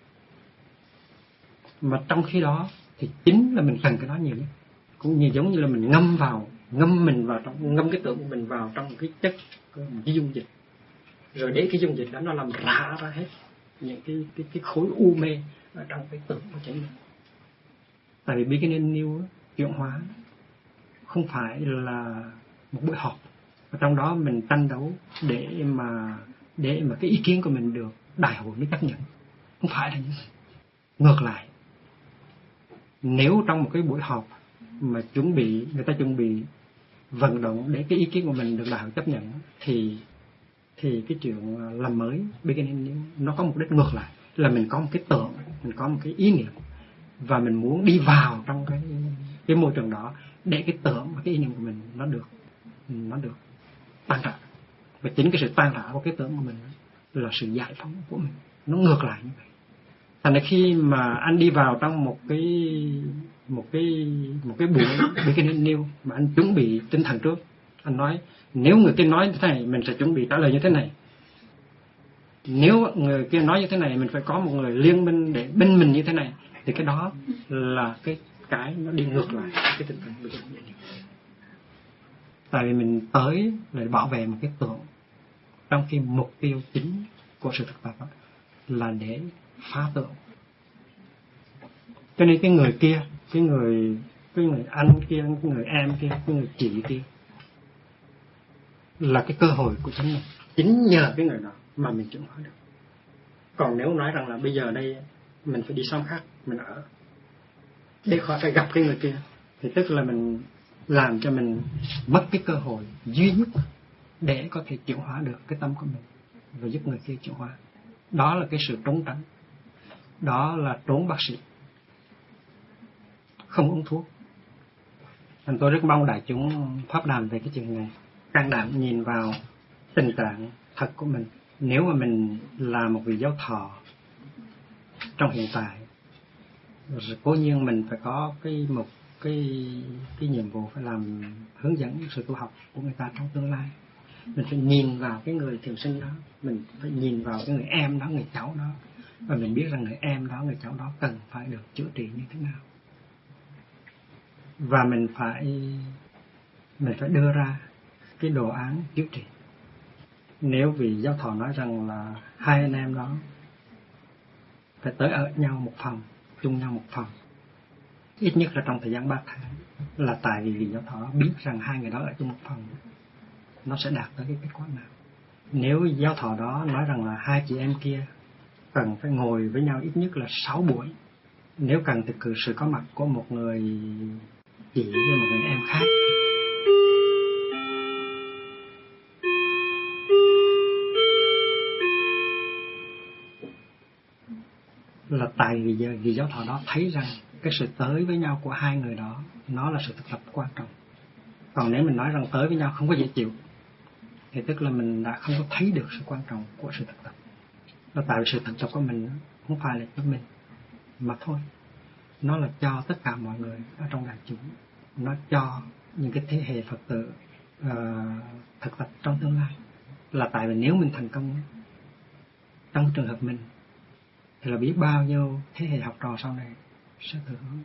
Mà trong khi đó thì chính là mình cần cái đó nhiều nhất. Cũng như giống như là mình ngâm cái tượng của mình vào trong một cái chất, một cái dung dịch, rồi để cái dung dịch đó nó làm rã ra hết những cái khối u mê ở trong cái tượng của chính mình. Tại vì beginning anew, chuyển hóa không phải là một buổi họp ở trong đó mình tranh đấu để mà cái ý kiến của mình được đại hội mới chấp nhận. Không phải là như vậy. Ngược lại, nếu trong một cái buổi họp mà người ta chuẩn bị vận động để cái ý kiến của mình được đại hội chấp nhận thì cái chuyện làm mới beginning nó có mục đích ngược lại, là mình có một cái tưởng, mình có một cái ý niệm và mình muốn đi vào trong cái môi trường đó để cái tưởng và cái ý niệm của mình nó được tan rã. Và chính cái sự tan rã của cái tưởng của mình là sự giải phóng của mình. Nó ngược lại như vậy. Thành ra khi mà anh đi vào trong một cái buổi beginning anew mà anh chuẩn bị tinh thần trước, anh nói nếu người kia nói như thế này mình sẽ chuẩn bị trả lời như thế này, nếu người kia nói như thế này mình phải có một người liên minh để bên mình như thế này, thì cái đó là cái nó đi ngược lại cái tinh thần của mình. Tại vì mình tới để bảo vệ một cái tượng, trong khi mục tiêu chính của sự thực tập là để phá tượng. Cho nên cái người kia, cái người anh kia, cái người em kia, cái người chị kia là cái cơ hội của chính mình. Chính nhờ cái người đó mà mình chuyển hóa được. Còn nếu nói rằng là bây giờ đây mình phải đi xóm khác, mình ở để khỏi phải gặp cái người kia, thì tức là mình làm cho mình mất cái cơ hội duy nhất để có thể chuyển hóa được cái tâm của mình và giúp người kia chuyển hóa. Đó là cái sự trốn tránh, đó là trốn bác sĩ, không uống thuốc. Nên tôi rất mong đại chúng pháp đàm về cái chuyện này, can đảm nhìn vào tình trạng thật của mình. Nếu mà mình là một vị giáo thọ trong hiện tại, rồi cố nhiên mình phải có một cái nhiệm vụ phải làm hướng dẫn sự tu học của người ta trong tương lai. Mình phải nhìn vào cái người thiền sinh đó, mình phải nhìn vào cái người em đó, người cháu đó, và mình biết rằng người em đó, người cháu đó cần phải được chữa trị như thế nào. Và mình phải đưa ra cái đồ án chữa trị. Nếu vị giáo thọ nói rằng là hai anh em đó phải tới ở nhau một phòng, chung nhau một phòng, ít nhất là trong thời gian 3 tháng, là tại vì vị giáo thọ biết rằng hai người đó ở chung một phòng nó sẽ đạt tới cái kết quả nào. Nếu giáo thọ đó nói rằng là hai chị em kia cần phải ngồi với nhau ít nhất là 6 buổi, nếu cần thì cử sự có mặt của một người chị với một người em khác, là tại vì vị giáo thọ đó thấy rằng cái sự tới với nhau của hai người đó nó là sự thực tập quan trọng. Còn nếu mình nói rằng tới với nhau không có dễ chịu, thì tức là mình đã không có thấy được sự quan trọng của sự thực tập. Là tại vì sự thực tập của mình không phải là cho mình mà thôi, nó là cho tất cả mọi người ở trong đại chúng, nó cho những cái thế hệ Phật tử thực tập trong tương lai. Là tại vì nếu mình thành công trong trường hợp mình, thì là biết bao nhiêu thế hệ học trò sau này sẽ thừa hưởng.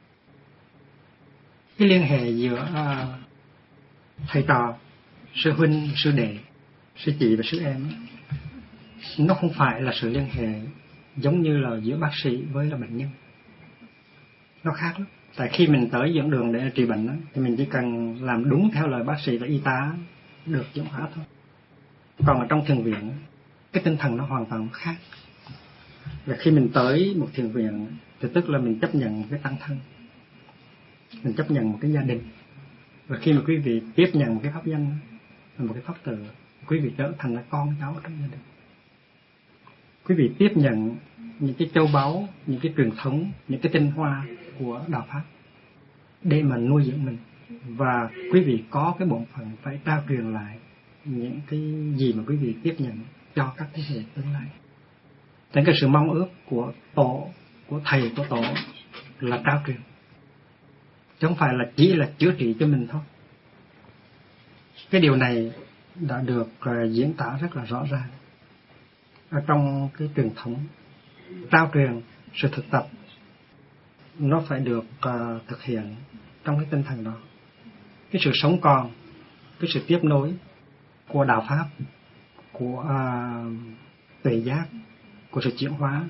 Cái liên hệ giữa thầy trò, sư huynh, sư đệ, sư chị và sư em, nó không phải là sự liên hệ giống như là giữa bác sĩ với là bệnh nhân. Nó khác lắm. Tại khi mình tới dẫn đường để trị bệnh thì mình chỉ cần làm đúng theo lời bác sĩ và y tá được chuyển hóa thôi. Còn ở trong thiền viện, cái tinh thần nó hoàn toàn khác. Và khi mình tới một thiền viện thì tức là mình chấp nhận một cái tăng thân, mình chấp nhận một cái gia đình. Và khi mà quý vị tiếp nhận một cái pháp danh, một cái pháp tử, quý vị trở thành là con cháu trong gia đình. Quý vị tiếp nhận những cái châu báu, những cái truyền thống, những cái tinh hoa của đạo pháp để mà nuôi dưỡng mình. Và quý vị có cái bổn phận phải trao truyền lại những cái gì mà quý vị tiếp nhận cho các thế hệ tương lai. Thành cái sự mong ước của tổ, của thầy, của tổ là trao truyền, chứ không phải là chỉ là chữa trị cho mình thôi. Cái điều này đã được diễn tả rất là rõ ràng ở trong cái truyền thống trao truyền. Sự thực tập nó phải được thực hiện trong cái tinh thần đó. Cái sự sống còn, cái sự tiếp nối của đạo pháp, của tuệ giác, của sự chuyển hóa,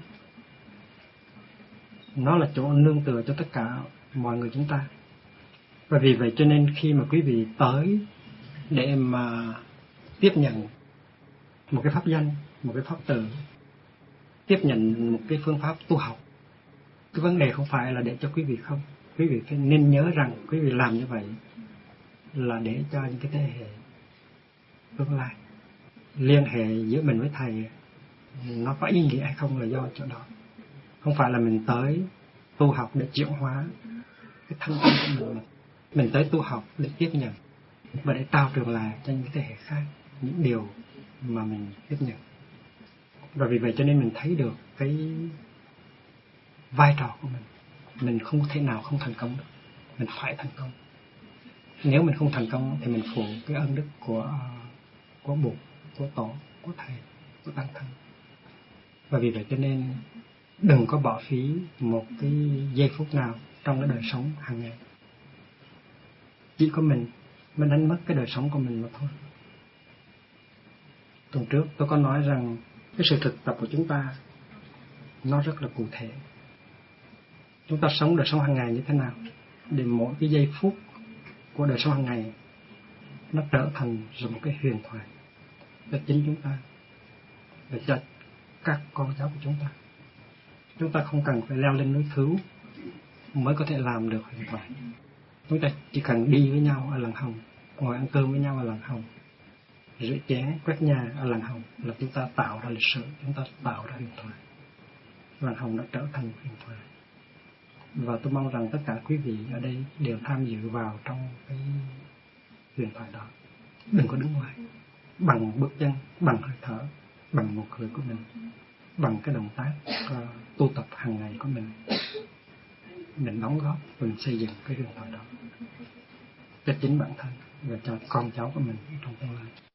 nó là chỗ nương tựa cho tất cả mọi người chúng ta. Và vì vậy cho nên khi mà quý vị tới để mà tiếp nhận một cái pháp danh, một cái pháp từ, tiếp nhận một cái phương pháp tu học, cái vấn đề không phải là để cho quý vị không. Quý vị phải nên nhớ rằng quý vị làm như vậy là để cho những cái thế hệ tương lai. Liên hệ giữa mình với thầy nó có ý nghĩa hay không là do chỗ đó. Không phải là mình tới tu học để chuyển hóa cái thân tâm của mình. Mình tới tu học để tiếp nhận và để trao truyền lại cho những thế hệ khác những điều mà mình tiếp nhận. Và vì vậy cho nên mình thấy được cái vai trò của mình. Mình không thể nào không thành công được. Mình phải thành công. Nếu mình không thành công thì mình phụ cái ân đức của Bụt, của Tổ, của Thầy, của Tăng Thân. Và vì vậy cho nên đừng có bỏ phí một cái giây phút nào trong cái đời sống hàng ngày. Chỉ có mình đánh mất cái đời sống của mình mà thôi. Tuần trước tôi có nói rằng cái sự thực tập của chúng ta nó rất là cụ thể. Chúng ta sống đời sống hàng ngày như thế nào để mỗi cái giây phút của đời sống hàng ngày nó trở thành rồi một cái huyền thoại cho chính chúng ta, để cho các con cháu của chúng ta. Chúng ta không cần phải leo lên núi Khứu mới có thể làm được huyền thoại. Chúng ta chỉ cần đi với nhau ở làng Hồng, ngồi ăn cơm với nhau ở làng Hồng, rửa chén, quét nhà ở làng Hồng là chúng ta tạo ra lịch sử, chúng ta tạo ra huyền thoại. Làng Hồng đã trở thành huyền thoại. Và tôi mong rằng tất cả quý vị ở đây đều tham dự vào trong cái huyền thoại đó. Đừng có đứng ngoài. Bằng bước chân, bằng hơi thở, bằng nụ cười của mình, bằng cái động tác tu tập hàng ngày của mình đóng góp, mình xây dựng cái huyền thoại đó cho chính bản thân và cho con cháu của mình trong tương lai.